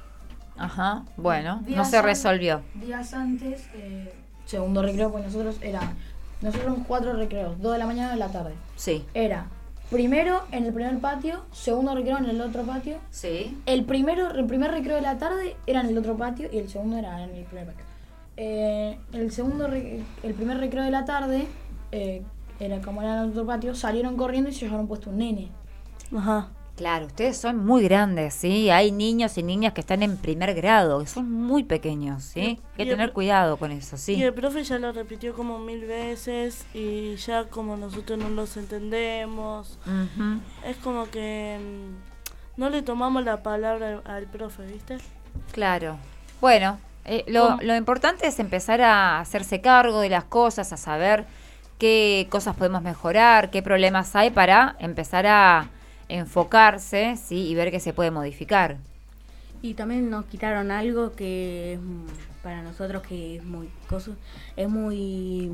Ajá, bueno, días no se resolvió. An- días antes, eh, segundo recreo, pues nosotros era, nosotros éramos cuatro recreos, dos de la mañana y de la tarde. Sí. Era primero en el primer patio, segundo recreo en el otro patio. Sí. El primero, el primer recreo de la tarde era en el otro patio y el segundo era en el primer patio. Eh, el segundo, re- el primer recreo de la tarde, eh, era como era en el otro patio, salieron corriendo y se llevaron puesto un nene. Ajá. Claro, ustedes son muy grandes, ¿sí? Hay niños y niñas que están en primer grado, que son muy pequeños, ¿sí? Hay que tener el, cuidado con eso, ¿sí? Y el profe ya lo repitió como mil veces y ya como nosotros no los entendemos, uh-huh. es como que mmm, no le tomamos la palabra al, al profe, ¿viste? Claro. Bueno, eh, lo, lo importante es empezar a hacerse cargo de las cosas, a saber qué cosas podemos mejorar, qué problemas hay para empezar a enfocarse, sí, y ver qué se puede modificar. Y también nos quitaron algo que es para nosotros que es muy coso, es muy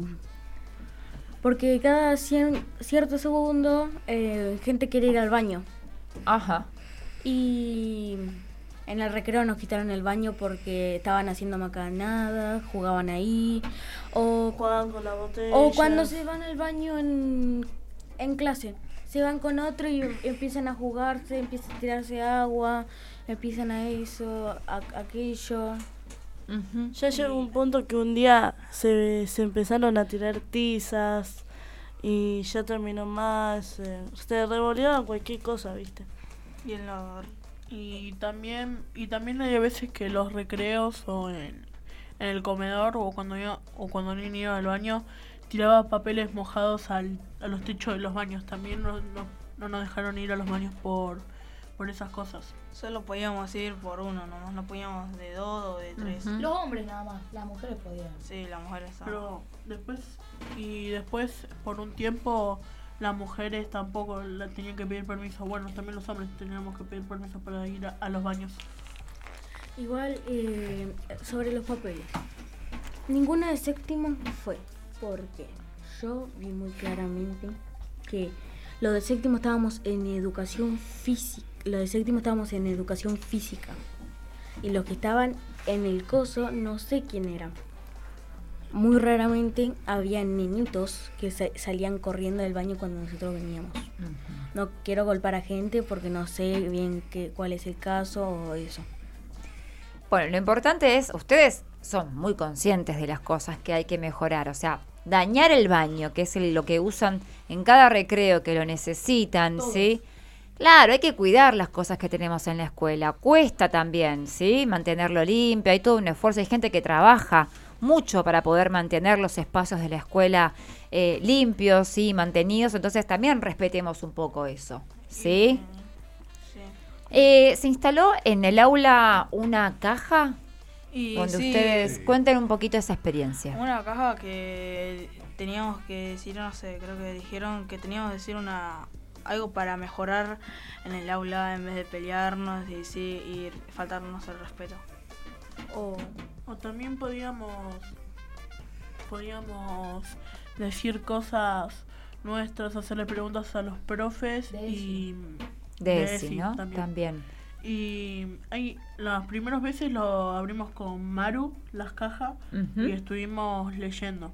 porque cada cien, cierto segundo eh, gente quiere ir al baño. Ajá. Y en el recreo nos quitaron el baño porque estaban haciendo macanadas, jugaban ahí o jugaban con la botella. O cuando se van al baño en en clase. Se van con otro y empiezan a jugarse, empiezan a tirarse agua, empiezan a eso, a, aquello. Uh-huh. Ya llegó un punto que un día se, se empezaron a tirar tizas y ya terminó más. Eh, se revolvieron cualquier cosa, ¿viste? Y, en la, y, también, y también hay veces que los recreos o en, en el comedor o cuando, iba, o cuando alguien iba al baño tiraba papeles mojados al, a los techos de los baños. También no, no, no nos dejaron ir a los baños por, por esas cosas. Solo podíamos ir por uno, nomás no podíamos de dos o de tres. Uh-huh. Los hombres nada más, las mujeres podían. Sí, las mujeres. Pero después, y después por un tiempo las mujeres tampoco la tenían que pedir permiso. Bueno, también los hombres teníamos que pedir permiso para ir a, a los baños. Igual, eh, sobre los papeles. Ninguna de séptimo fue, porque yo vi muy claramente que los de séptimo estábamos en educación física, los de séptimo estábamos en educación física, y los que estaban en el coso no sé quién eran. Muy raramente había niñitos que sa- salían corriendo del baño cuando nosotros veníamos. Uh-huh. No quiero golpear a gente porque no sé bien qué, cuál es el caso o eso. Bueno, lo importante es, ustedes son muy conscientes de las cosas que hay que mejorar, o sea, dañar el baño, que es el, lo que usan en cada recreo, que lo necesitan, Todos. ¿sí? Claro, hay que cuidar las cosas que tenemos en la escuela, cuesta también, ¿sí? Mantenerlo limpio, hay todo un esfuerzo, hay gente que trabaja mucho para poder mantener los espacios de la escuela eh, limpios, ¿sí? Mantenidos, entonces también respetemos un poco eso, ¿sí? Sí. Eh, ¿Se instaló en el aula una caja? Y donde sí, ustedes cuenten un poquito esa experiencia. Una caja que teníamos que decir, no sé, creo que dijeron que teníamos que decir una algo para mejorar en el aula en vez de pelearnos y, sí, y faltarnos el respeto. O, o también podíamos podíamos decir cosas nuestras, hacerle preguntas a los profes de y de, de ESI, ¿no? También. también. Y hay, las primeras veces lo abrimos con Maru, las cajas, uh-huh. y estuvimos leyendo.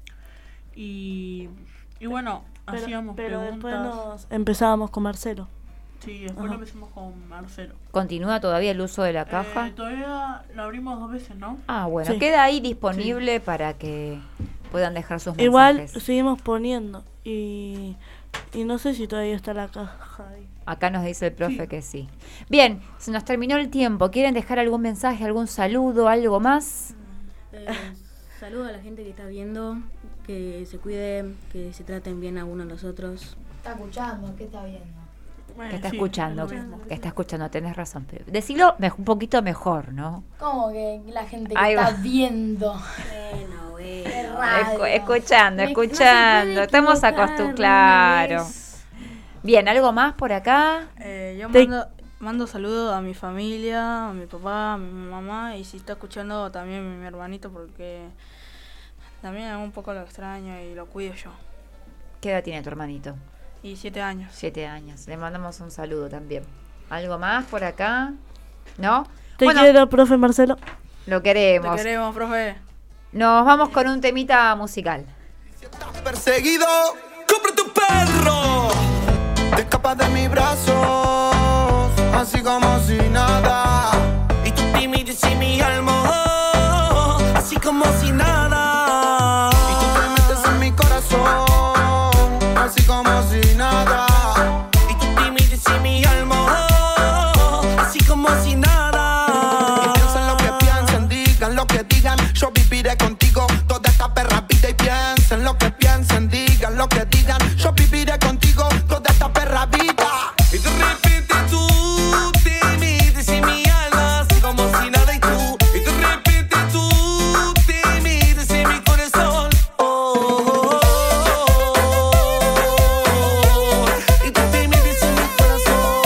Y, y bueno, pero, hacíamos pero preguntas. Pero después nos empezábamos con Marcelo. Sí, después uh-huh. lo empezamos con Marcelo. ¿Continúa todavía el uso de la caja? Eh, todavía lo abrimos dos veces, ¿no? Ah, bueno, sí. Queda ahí disponible sí. para que puedan dejar sus Igual mensajes. Seguimos poniendo y, y no sé si todavía está la caja ahí. Acá nos dice el profe sí. que sí. Bien, se nos terminó el tiempo. ¿Quieren dejar algún mensaje, algún saludo, algo más? Eh, saludo a la gente que está viendo, que se cuiden, que se traten bien a uno a los otros. Está escuchando, ¿qué está viendo? Bueno, que está sí, escuchando, que, que está escuchando, tenés razón. Pero decilo me, un poquito mejor, ¿no? ¿Cómo que la gente que Ahí está va. viendo? Bueno, bueno. Escu- escuchando, escuchando. No Estamos acostumbrados, claro. Bien, ¿algo más por acá? Eh, yo mando, mando saludos a mi familia, a mi papá, a mi mamá, y si está escuchando también a mi hermanito, porque también un poco lo extraño y lo cuido yo. ¿Qué edad tiene tu hermanito? Y siete años. Siete años. Le mandamos un saludo también. ¿Algo más por acá? ¿No? Te bueno, quiero, profe Marcelo. Lo queremos. Te queremos, profe. Nos vamos con un temita musical. Si estás perseguido, cómprate un perro. Te escapas de mis brazos, así como si nada. Y tú timidez y mi alma, así como si nada. Y tú te metes en mi corazón, así como si nada. Y tú timidez y mi alma, así como si nada. Y piensen lo que piensen, digan lo que digan. Yo viviré contigo toda esta perra vida. Y piensen lo que piensen, digan lo que digan. Yo viviré contigo toda esta perra vida. Y de repente tú te metes en mi alma, así como si nada. Y tú, y de repente tú te metes en mi corazón. Oh, oh, oh, oh. Y tú te metes en mi corazón.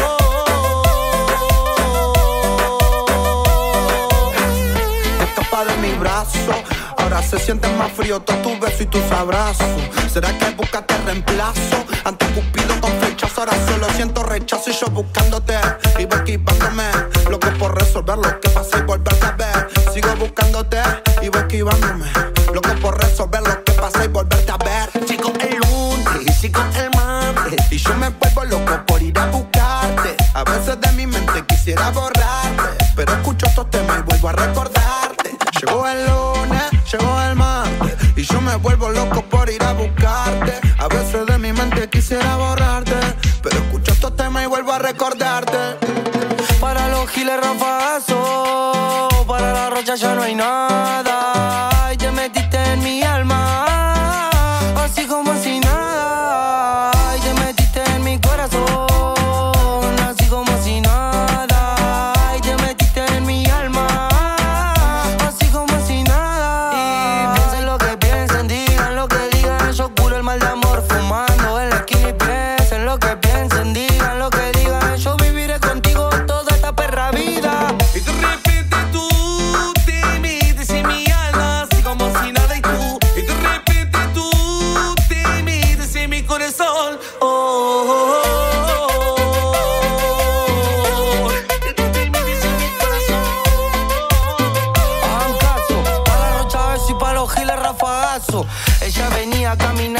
Escapa de mi brazo. Ahora se siente más frío todo tu beso y tus abrazos. ¿Será que buscaste reemplazo? Antes Cupido con flechazo, ahora solo siento rechazo. Y yo buscándote, iba esquivándome. Loco por resolver lo que pasa y volverte a ver. Sigo buscándote, iba esquivándome. Loco por resolver lo que pasa y volverte a ver. Sigo el lunes, sigo el martes. Y yo me vuelvo loco por ir a buscarte. A veces de mi mente quisiera borrarte, pero escucho estos temas y vuelvo a recordarte. Llegó el lunes, llegó el martes, y yo me vuelvo loco por ir a buscarte. A veces de mi mente quisiera borrarte, pero escucho estos temas y vuelvo a recordarte. Para los giles rafagazos, para la rocha ya no hay nada. Y te metiste en mi alma, así como si nada. Y te metiste en mi corazón, así como si nada. Y te metiste en mi alma, así como si nada. Y piensen lo que piensen, digan lo que digan. Yo curo el mal de amor fumando el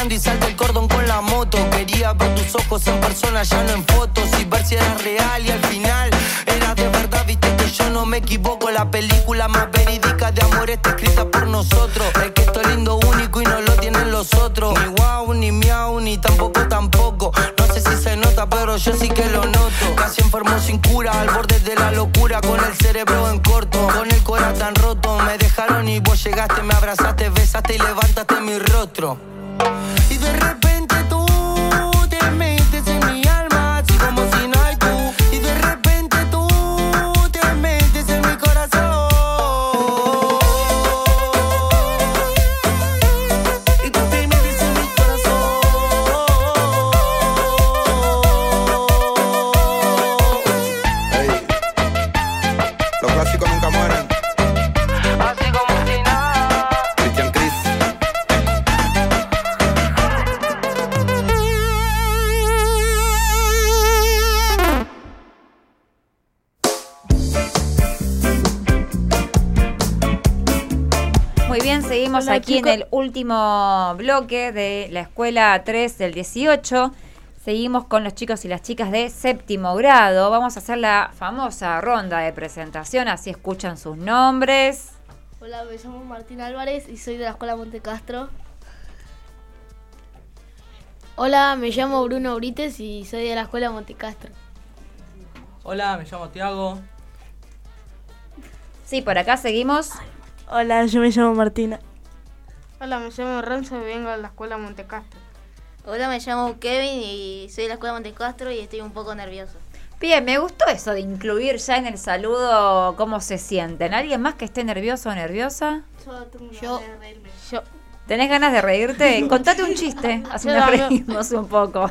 caminando y salta el cordón con la moto. Quería ver tus ojos en persona, ya no en fotos, y ver si eras real y al final eras de verdad. Viste que yo no me equivoco, la película más verídica de amor está escrita por nosotros. Es que esto es lindo, único y no lo tienen los otros. Ni guau, ni miau, ni tampoco tampoco. No sé si se nota, pero yo sí que lo noto. Casi enfermo sin cura, al borde de la locura, con el cerebro en corto, con el corazón tan roto. Me dejaron y vos llegaste, me abrazaste, besaste y levantaste mi rostro. Y de repente tú te metes en mi alma, así como si no hay tú. Y de repente tú te metes en mi corazón. Y tú te metes en mi corazón. Hey, los clásicos nunca mueren. Así como si nada. Cristian Cris. Muy bien, seguimos Hola, aquí chicos. en el último bloque de la escuela tres del dieciocho. Seguimos con los chicos y las chicas de séptimo grado. Vamos a hacer la famosa ronda de presentación, así escuchan sus nombres. Hola, me llamo Martín Álvarez y soy de la Escuela Montecastro. Hola, me llamo Bruno Brites y soy de la Escuela Montecastro. Hola, me llamo Tiago. Sí, por acá seguimos. Hola, yo me llamo Martina. Hola, me llamo Renzo y vengo de la Escuela Montecastro. Hola, me llamo Kevin y soy de la Escuela Montecastro y estoy un poco nervioso. Bien, me gustó eso de incluir ya en el saludo cómo se sienten. ¿Alguien más que esté nervioso o nerviosa? Yo tengo Yo, yo. ¿Tenés ganas de reírte? Contate un chiste, así Yo nos también. reímos un poco.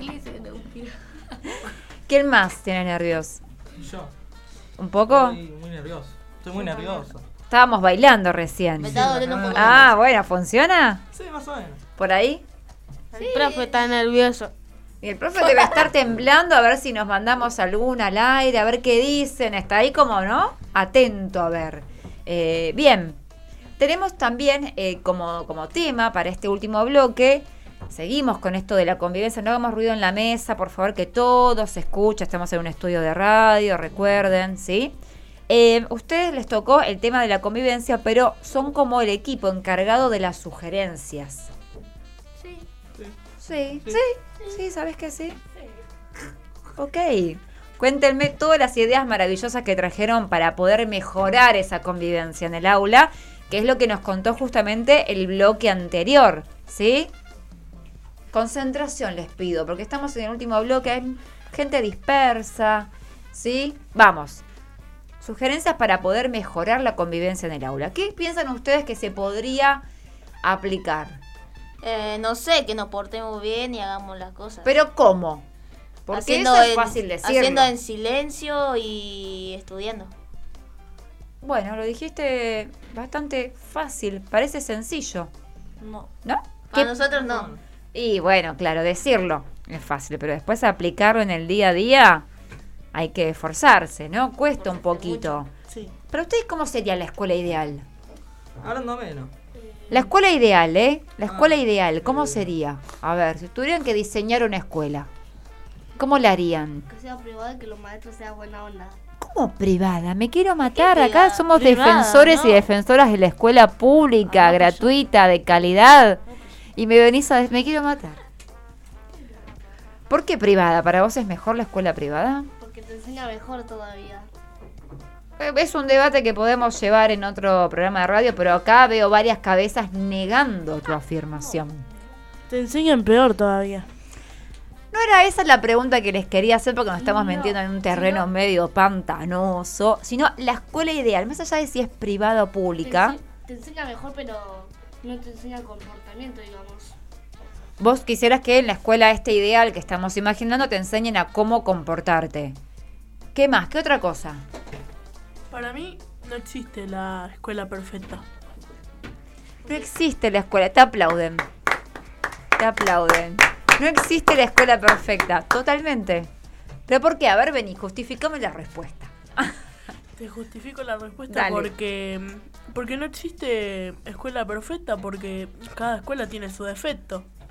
¿Quién más tiene nervios? Yo. ¿Un poco? Estoy muy nervioso. Estoy muy nervioso. Estábamos bailando recién. Me está doliendo un poco. Ah, bueno, ¿funciona? Sí, más o menos. ¿Por ahí? El profe está nervioso. Y el profe debe estar temblando a ver si nos mandamos alguna al aire, a ver qué dicen. Está ahí como, ¿no? Atento a ver. Eh, bien. Tenemos también eh, como, como tema para este último bloque, seguimos con esto de la convivencia. No hagamos ruido en la mesa, por favor, que todo se escucha. Estamos en un estudio de radio, recuerden, ¿sí? Eh, ustedes les tocó el tema de la convivencia, pero son como el equipo encargado de las sugerencias. Sí. Sí, sí, sí, ¿sabes que sí? Ok. Cuéntenme todas las ideas maravillosas que trajeron para poder mejorar esa convivencia en el aula, que es lo que nos contó justamente el bloque anterior, ¿sí? Concentración les pido, porque estamos en el último bloque, hay gente dispersa, ¿sí? Vamos. Sugerencias para poder mejorar la convivencia en el aula. ¿Qué piensan ustedes que se podría aplicar? Eh, no sé, que nos portemos bien y hagamos las cosas. ¿Pero cómo? Porque Haciendo eso es en- fácil decirlo. Haciendo en silencio y estudiando. Bueno, lo dijiste bastante fácil, parece sencillo, No. ¿no? Para nosotros no. Y bueno, claro, decirlo es fácil, pero después aplicarlo en el día a día hay que esforzarse, ¿no? Cuesta un poquito. Sí. Pero ustedes, ¿cómo sería la escuela ideal? Hablando menos. La escuela ideal, ¿eh? La escuela ideal, ¿cómo sería? A ver, si tuvieran que diseñar una escuela, ¿cómo la harían? Que sea privada y que los maestros sean buena onda. ¿Cómo privada? Me quiero matar. ¿Qué Acá privada? somos Privada, defensores no. y defensoras de la escuela pública, gratuita, de calidad. Y me venís a... Me quiero matar. ¿Por qué privada? ¿Para vos es mejor la escuela privada? Porque te enseña mejor todavía. Eh, Es un debate que podemos llevar en otro programa de radio, pero acá veo varias cabezas negando tu afirmación. Te enseñan peor todavía. No era esa la pregunta que les quería hacer porque nos estamos No, metiendo en un terreno sino- medio pantanoso, sino la escuela ideal, más allá de si es privada o pública. Te, ense- te enseña mejor, pero no te enseña comportamiento, digamos. Vos quisieras que en la escuela este ideal que estamos imaginando te enseñen a cómo comportarte. ¿Qué más? ¿Qué otra cosa? Para mí no existe la escuela perfecta. No existe la escuela, te aplauden. Te aplauden. No existe la escuela perfecta, totalmente. ¿Pero por qué? A ver, vení, justificame la respuesta. Te justifico la respuesta Dale. porque porque no existe escuela perfecta porque cada escuela tiene su defecto.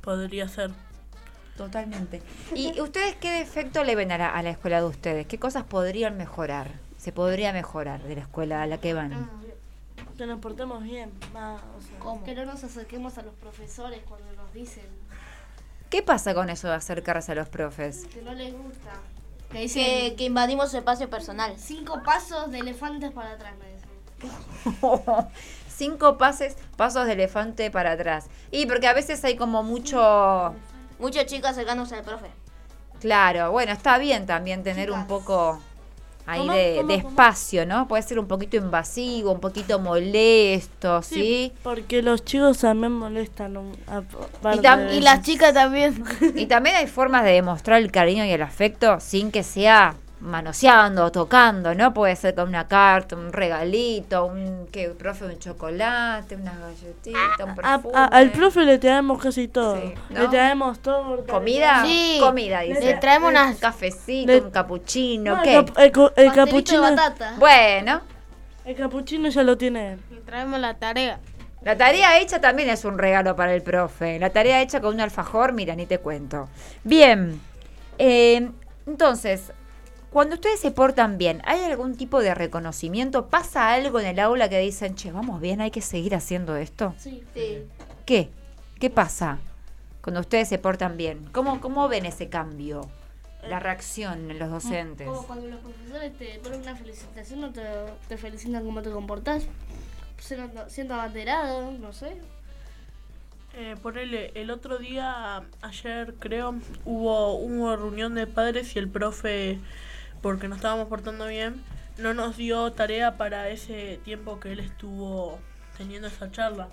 podría ser. Totalmente. ¿Y ustedes qué defecto le ven a la, a la escuela de ustedes? ¿Qué cosas podrían mejorar? ¿Se podría mejorar de la escuela a la que van? Que nos portemos bien. Más, o sea, ¿Cómo? Que no nos acerquemos a los profesores cuando nos dicen ¿Qué pasa con eso de acercarse a los profes? que no les gusta. Que, que, que invadimos su espacio personal. Cinco pasos de elefantes para atrás, me dicen. Cinco pases, pasos de elefante para atrás. Y porque a veces hay como mucho... Muchos chicos acercándose al profe. Claro, bueno, está bien también tener Chicas. un poco ahí ¿Cómo? de, ¿Cómo? de ¿Cómo? espacio, ¿no? Puede ser un poquito invasivo, un poquito molesto, ¿sí? Porque los chicos también molestan. Un, a, par Y, de tam- veces. Y las chicas también. Y también hay formas de demostrar el cariño y el afecto sin que sea manoseando o tocando, ¿no? Puede ser con una carta, un regalito, un que profe, un chocolate, unas galletitas, un A- perfume. a- al profe le traemos casi todo. Sí, ¿no? Le traemos todo. ¿Comida? Sí. Comida, dice. Le traemos Un unas- cafecito, le- un capuchino, No, ¿qué? el, cap- el co- el Pastelito de capuchino. batata. Bueno, El capuchino ya lo tiene él. Le traemos la tarea. la tarea hecha también es un regalo para el profe. La tarea hecha con un alfajor, mira, ni te cuento. Bien, eh, entonces, cuando ustedes se portan bien, ¿hay algún tipo de reconocimiento? ¿Pasa algo en el aula que dicen, che, vamos bien, hay que seguir haciendo esto? Sí. Sí. ¿Qué? ¿Qué pasa cuando ustedes se portan bien? ¿Cómo, cómo ven ese cambio? La reacción en los docentes. Como cuando los profesores te ponen una felicitación, no te, te felicitan cómo te comportás. Siendo, siendo abanderado, no sé. Eh, ponele, el otro día, ayer creo, hubo una reunión de padres y el profe, porque nos estábamos portando bien, no nos dio tarea para ese tiempo que él estuvo teniendo esa charla.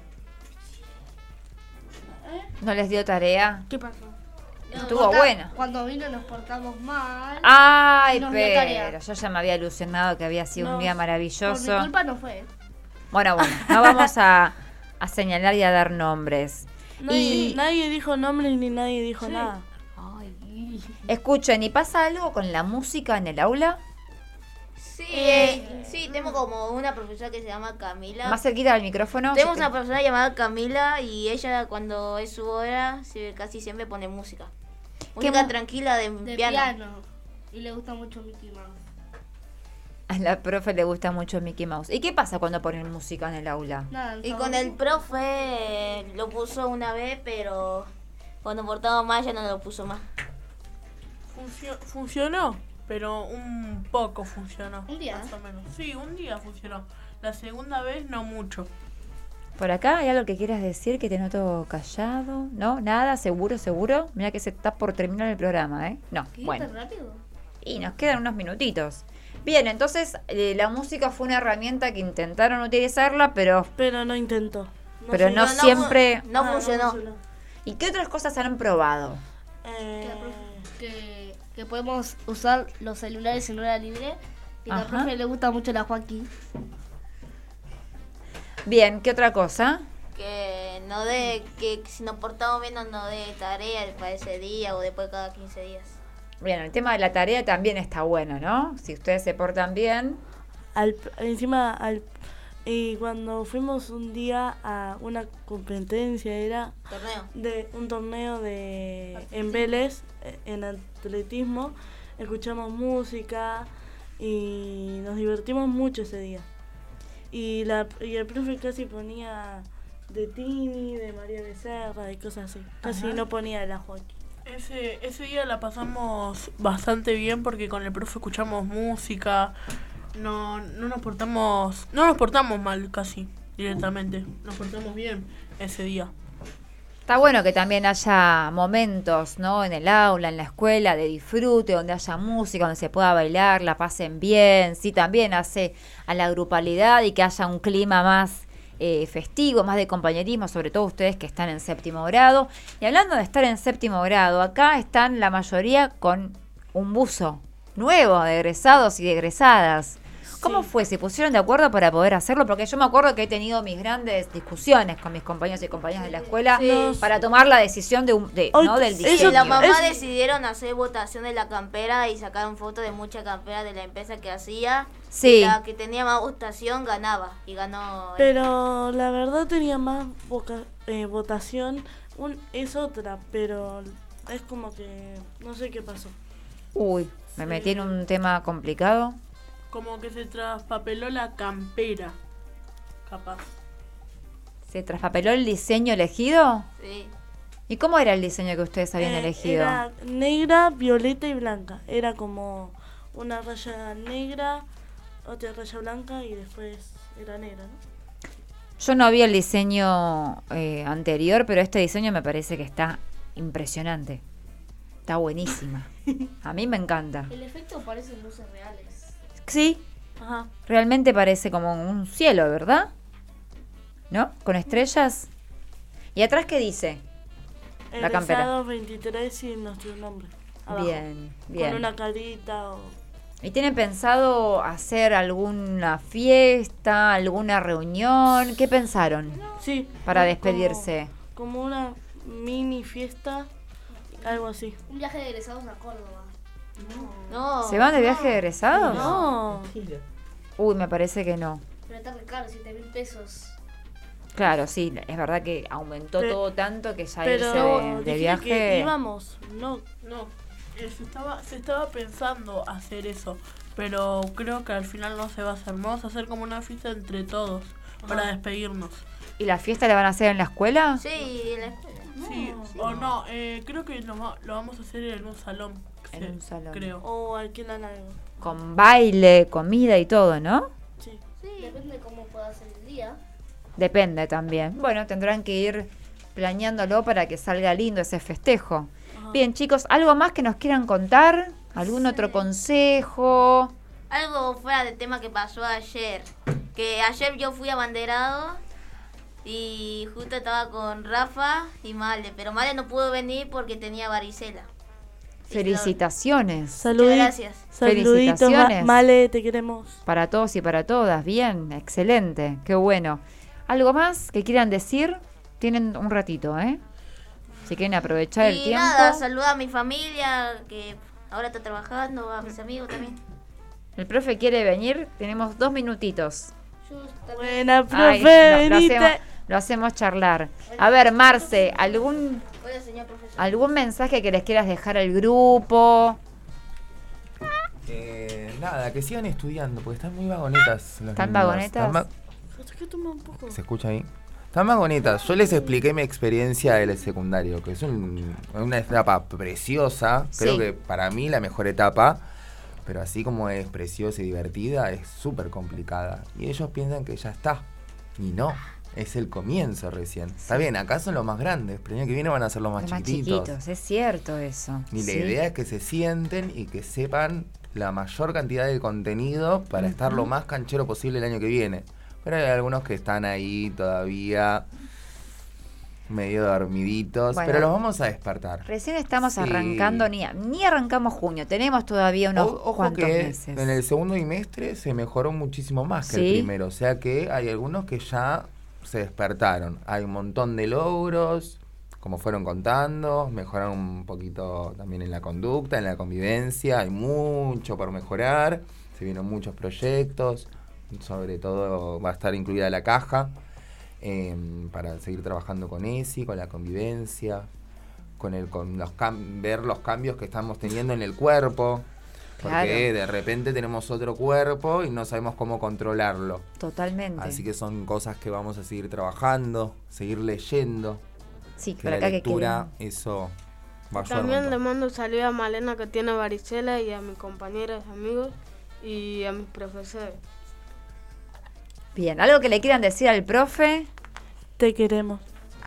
¿No les dio tarea? ¿Qué pasó? Estuvo Cuando- buena. Cuando vino nos portamos mal. Ay, Nos dio tarea. pero yo ya me había ilusionado que había sido un Nos- día Por maravilloso. mi culpa no fue. Bueno, bueno, no vamos a, a señalar y a dar nombres. Nadie, Y nadie dijo nombres ni nadie dijo Sí. nada. escuchen, ¿y pasa algo con la música en el aula? Sí, eh, sí, tengo como una profesora que se llama Camila. Más cerquita del micrófono. Tenemos Sí, una profesora llamada Camila y ella cuando es su hora sí, casi siempre pone música. Música mu- tranquila de, De piano. piano. Y le gusta mucho Mickey Mouse. A la profe le gusta mucho Mickey Mouse. ¿Y qué pasa cuando ponen música en el aula? Nada, Y con el profe eh, lo puso una vez, pero cuando portaba mal ya no lo puso más. Funcio- funcionó, pero un poco funcionó. Un día. Más o menos. Sí, un día funcionó. La segunda vez no mucho. ¿Por acá hay algo que quieras decir que te noto callado? ¿No? ¿Nada? ¿Seguro, seguro? Mira que se está por terminar el programa, ¿eh? No, ¿Qué bueno. tan rápido? Y nos quedan unos minutitos. Bien, entonces eh, la música fue una herramienta que intentaron utilizarla, pero, Pero no intentó. pero sé. no, siempre... No Ah, funcionó. ¿Y qué otras cosas han probado? Eh, Que, que podemos usar los celulares en hora libre. Y a la Ajá. profe le gusta mucho la Joaquín. Bien, ¿qué otra cosa? Que no de, que si nos portamos bien no nos dé tarea para ese día o después cada quince días. Bien, el tema de la tarea también está bueno, ¿no? Si ustedes se portan bien. al, encima, al, y cuando fuimos un día a una competencia, era Torneo. de un torneo de en Vélez, eh, en atletismo, escuchamos música y nos divertimos mucho ese día. Y, la, y el profe casi ponía de Tini, de María Becerra y cosas así. Casi Ajá. no ponía de la Joaquín. Ese, ese día la pasamos bastante bien porque con el profe escuchamos música, no, no nos portamos, no nos portamos mal casi directamente, nos portamos bien ese día. Está bueno que también haya momentos, ¿no? En el aula, en la escuela, de disfrute, donde haya música, donde se pueda bailar, la pasen bien. Sí, también hace a la grupalidad y que haya un clima más eh, festivo, más de compañerismo, sobre todo ustedes que están en séptimo grado. Y hablando de estar en séptimo grado, acá están la mayoría con un buzo nuevo de egresados y de egresadas. ¿Cómo fue? ¿Se pusieron de acuerdo para poder hacerlo? Porque yo me acuerdo que he tenido mis grandes discusiones con mis compañeros y compañeras de la escuela Sí. para tomar la decisión de, un- de Hoy- ¿no? del Sí, diseño. la mamá es- decidieron hacer votación de la campera y sacaron fotos de muchas camperas de la empresa que hacía. Sí. Y la que tenía más votación ganaba. Y ganó. Pero la verdad tenía más voca- eh, votación un, es otra, pero es como que no sé qué pasó. Uy, me metí en un tema complicado. Como que se traspapeló la campera, capaz. ¿Se traspapeló el diseño elegido? Sí. ¿Y cómo era el diseño que ustedes habían Eh, elegido? Era negra, violeta y blanca. Era como una raya negra, otra raya blanca y después era negra, ¿no? Yo no vi el diseño eh, anterior, pero este diseño me parece que está impresionante. Está buenísima. A mí me encanta. El efecto parecen luces reales. Sí, Ajá. realmente parece como un cielo, ¿verdad? ¿No? Con estrellas. ¿Y atrás qué dice? La campera. Egresados veintitrés y nuestro nombre. Abajo. Bien, bien. Con una carita o... ¿Y tienen pensado hacer alguna fiesta, alguna reunión? ¿Qué pensaron? Sí. Para como- despedirse. Como una mini fiesta, algo así. Un viaje de egresados a Córdoba. No. ¿Se van de viaje de egresados? No. Uy, me parece que no. Pero está re caro, siete mil pesos. Claro, sí, es verdad que aumentó Pe- todo tanto que ya Pero irse de, de dije viaje. que íbamos, no. No, eh, se, estaba, se estaba pensando hacer eso, pero creo que al final no se va a hacer. Vamos a hacer como una fiesta entre todos para Ajá. despedirnos. ¿Y la fiesta la van a hacer en la escuela? Sí, en la escuela. Sí, o no, eh, creo que lo, va- lo vamos a hacer en un salón. En sí, un salón. Creo. O alquilan algo. Con baile, comida y todo, ¿no? Sí. Depende de cómo pueda ser el día. Depende también. Bueno, tendrán que ir planeándolo para que salga lindo ese festejo. Ajá. Bien, chicos, ¿algo más que nos quieran contar? ¿Algún otro consejo? Algo fuera de tema que pasó ayer. Que ayer yo fui abanderado y justo estaba con Rafa y Male. Pero Male no pudo venir porque tenía varicela. Felicitaciones. Muchas gracias. Saluditos, Felicitaciones. Ma- Male, te queremos. Para todos y para todas. Bien, excelente. Qué bueno. ¿Algo más que quieran decir? Tienen un ratito, ¿eh? Si quieren aprovechar el Y tiempo. nada, saludar a mi familia que ahora está trabajando, a mis amigos también. El profe quiere venir. Tenemos dos minutitos. Buena, Ay, profe, lo, lo venite. hacemos, lo hacemos charlar. A ver, Marce, ¿algún, Hola, señor profesor. ¿algún mensaje que les quieras dejar al grupo? Eh, nada, que sigan estudiando, porque están muy vagonetas. los ¿Están niños. vagonetas? Están va- ¿Qué toma un poco? ¿Se escucha ahí? Están más bonitas. Yo les expliqué mi experiencia del secundario, que es un- una etapa preciosa. Creo Sí. que para mí la mejor etapa. Pero así como es preciosa y divertida, es súper complicada. Y ellos piensan que ya está. Y no, es el comienzo recién. Está bien, acá son los más grandes, pero el año que viene van a ser los más Los más chiquititos. chiquitos, es cierto eso. Y la Sí. idea es que se sienten y que sepan la mayor cantidad de contenido para estar lo más canchero posible el año que viene. Pero hay algunos que están ahí todavía medio dormiditos, Bueno. pero los vamos a despertar. Recién estamos Sí. arrancando, ni, ni arrancamos junio, tenemos todavía unos O- ojo cuantos que meses. en el segundo bimestre se mejoró muchísimo más que ¿Sí? el primero, o sea que hay algunos que ya se despertaron. Hay un montón de logros, como fueron contando, mejoraron un poquito también en la conducta, en la convivencia, hay mucho por mejorar, se vienen muchos proyectos, sobre todo va a estar incluida la caja. Eh, para seguir trabajando con E S I, con la convivencia, con el con los cam- ver los cambios que estamos teniendo en el cuerpo, porque Claro. de repente tenemos otro cuerpo y no sabemos cómo controlarlo. Totalmente. Así que son cosas que vamos a seguir trabajando, seguir leyendo. Sí, que por la acá que lectura, eso va a ayudar un También montón. le mando saludos a Malena que tiene varicela y a mis compañeros, amigos y a mis profesores. Bien, ¿algo que le quieran decir al profe? Te queremos.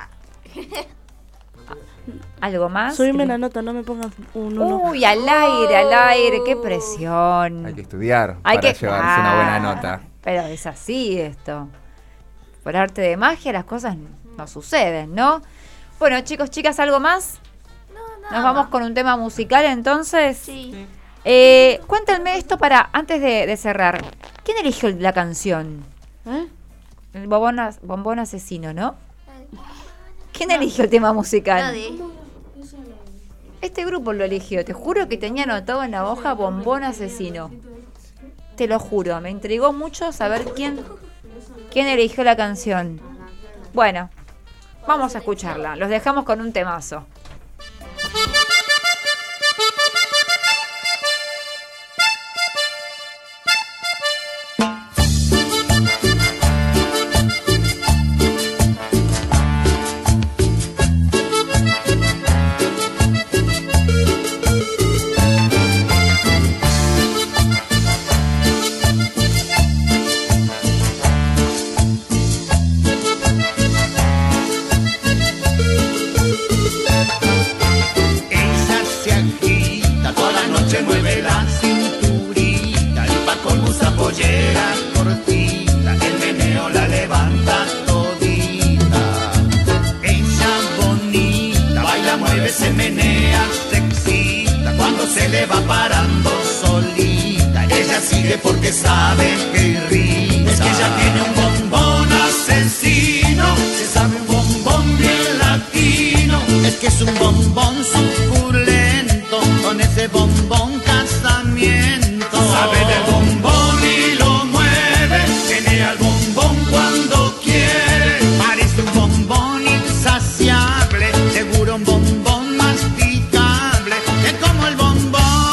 ¿Algo más? Subime Que- la nota, no me pongas un uno. Uy, al aire, al aire, qué presión. Hay que estudiar Hay para que- llevarse una buena Ah, nota. Pero es así esto. Por arte de magia las cosas no suceden, ¿no? Bueno, chicos, chicas, ¿algo más? Nos vamos con un tema musical entonces. Sí. Eh, cuéntenme esto para antes de, de cerrar. ¿Quién eligió la canción? ¿Eh? El bombón, as- bombón asesino, ¿no? ¿Quién eligió el tema musical? Nadie. Este grupo lo eligió. Te juro que tenía anotado en la hoja bombón asesino. Te lo juro. Me intrigó mucho saber quién, quién eligió la canción. Bueno, Vamos a escucharla. Los dejamos con un temazo. Porque sabe que irrita. Es que ella tiene un bombón asesino, se sabe un bombón bien latino. Es que es un bombón suculento, con ese bombón casamiento. Sabe del bombón y lo mueve, tiene al bombón cuando quiere. Parece un bombón insaciable, seguro un bombón masticable. Es como el bombón.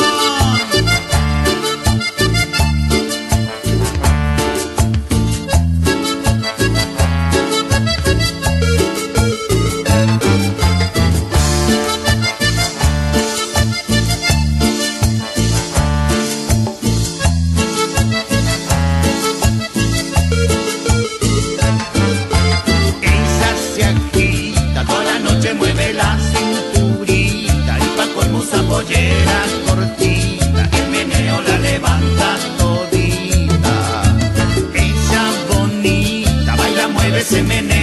Pollera cortita, el meneo la levanta todita. Ella bonita, baila, mueve, se menea.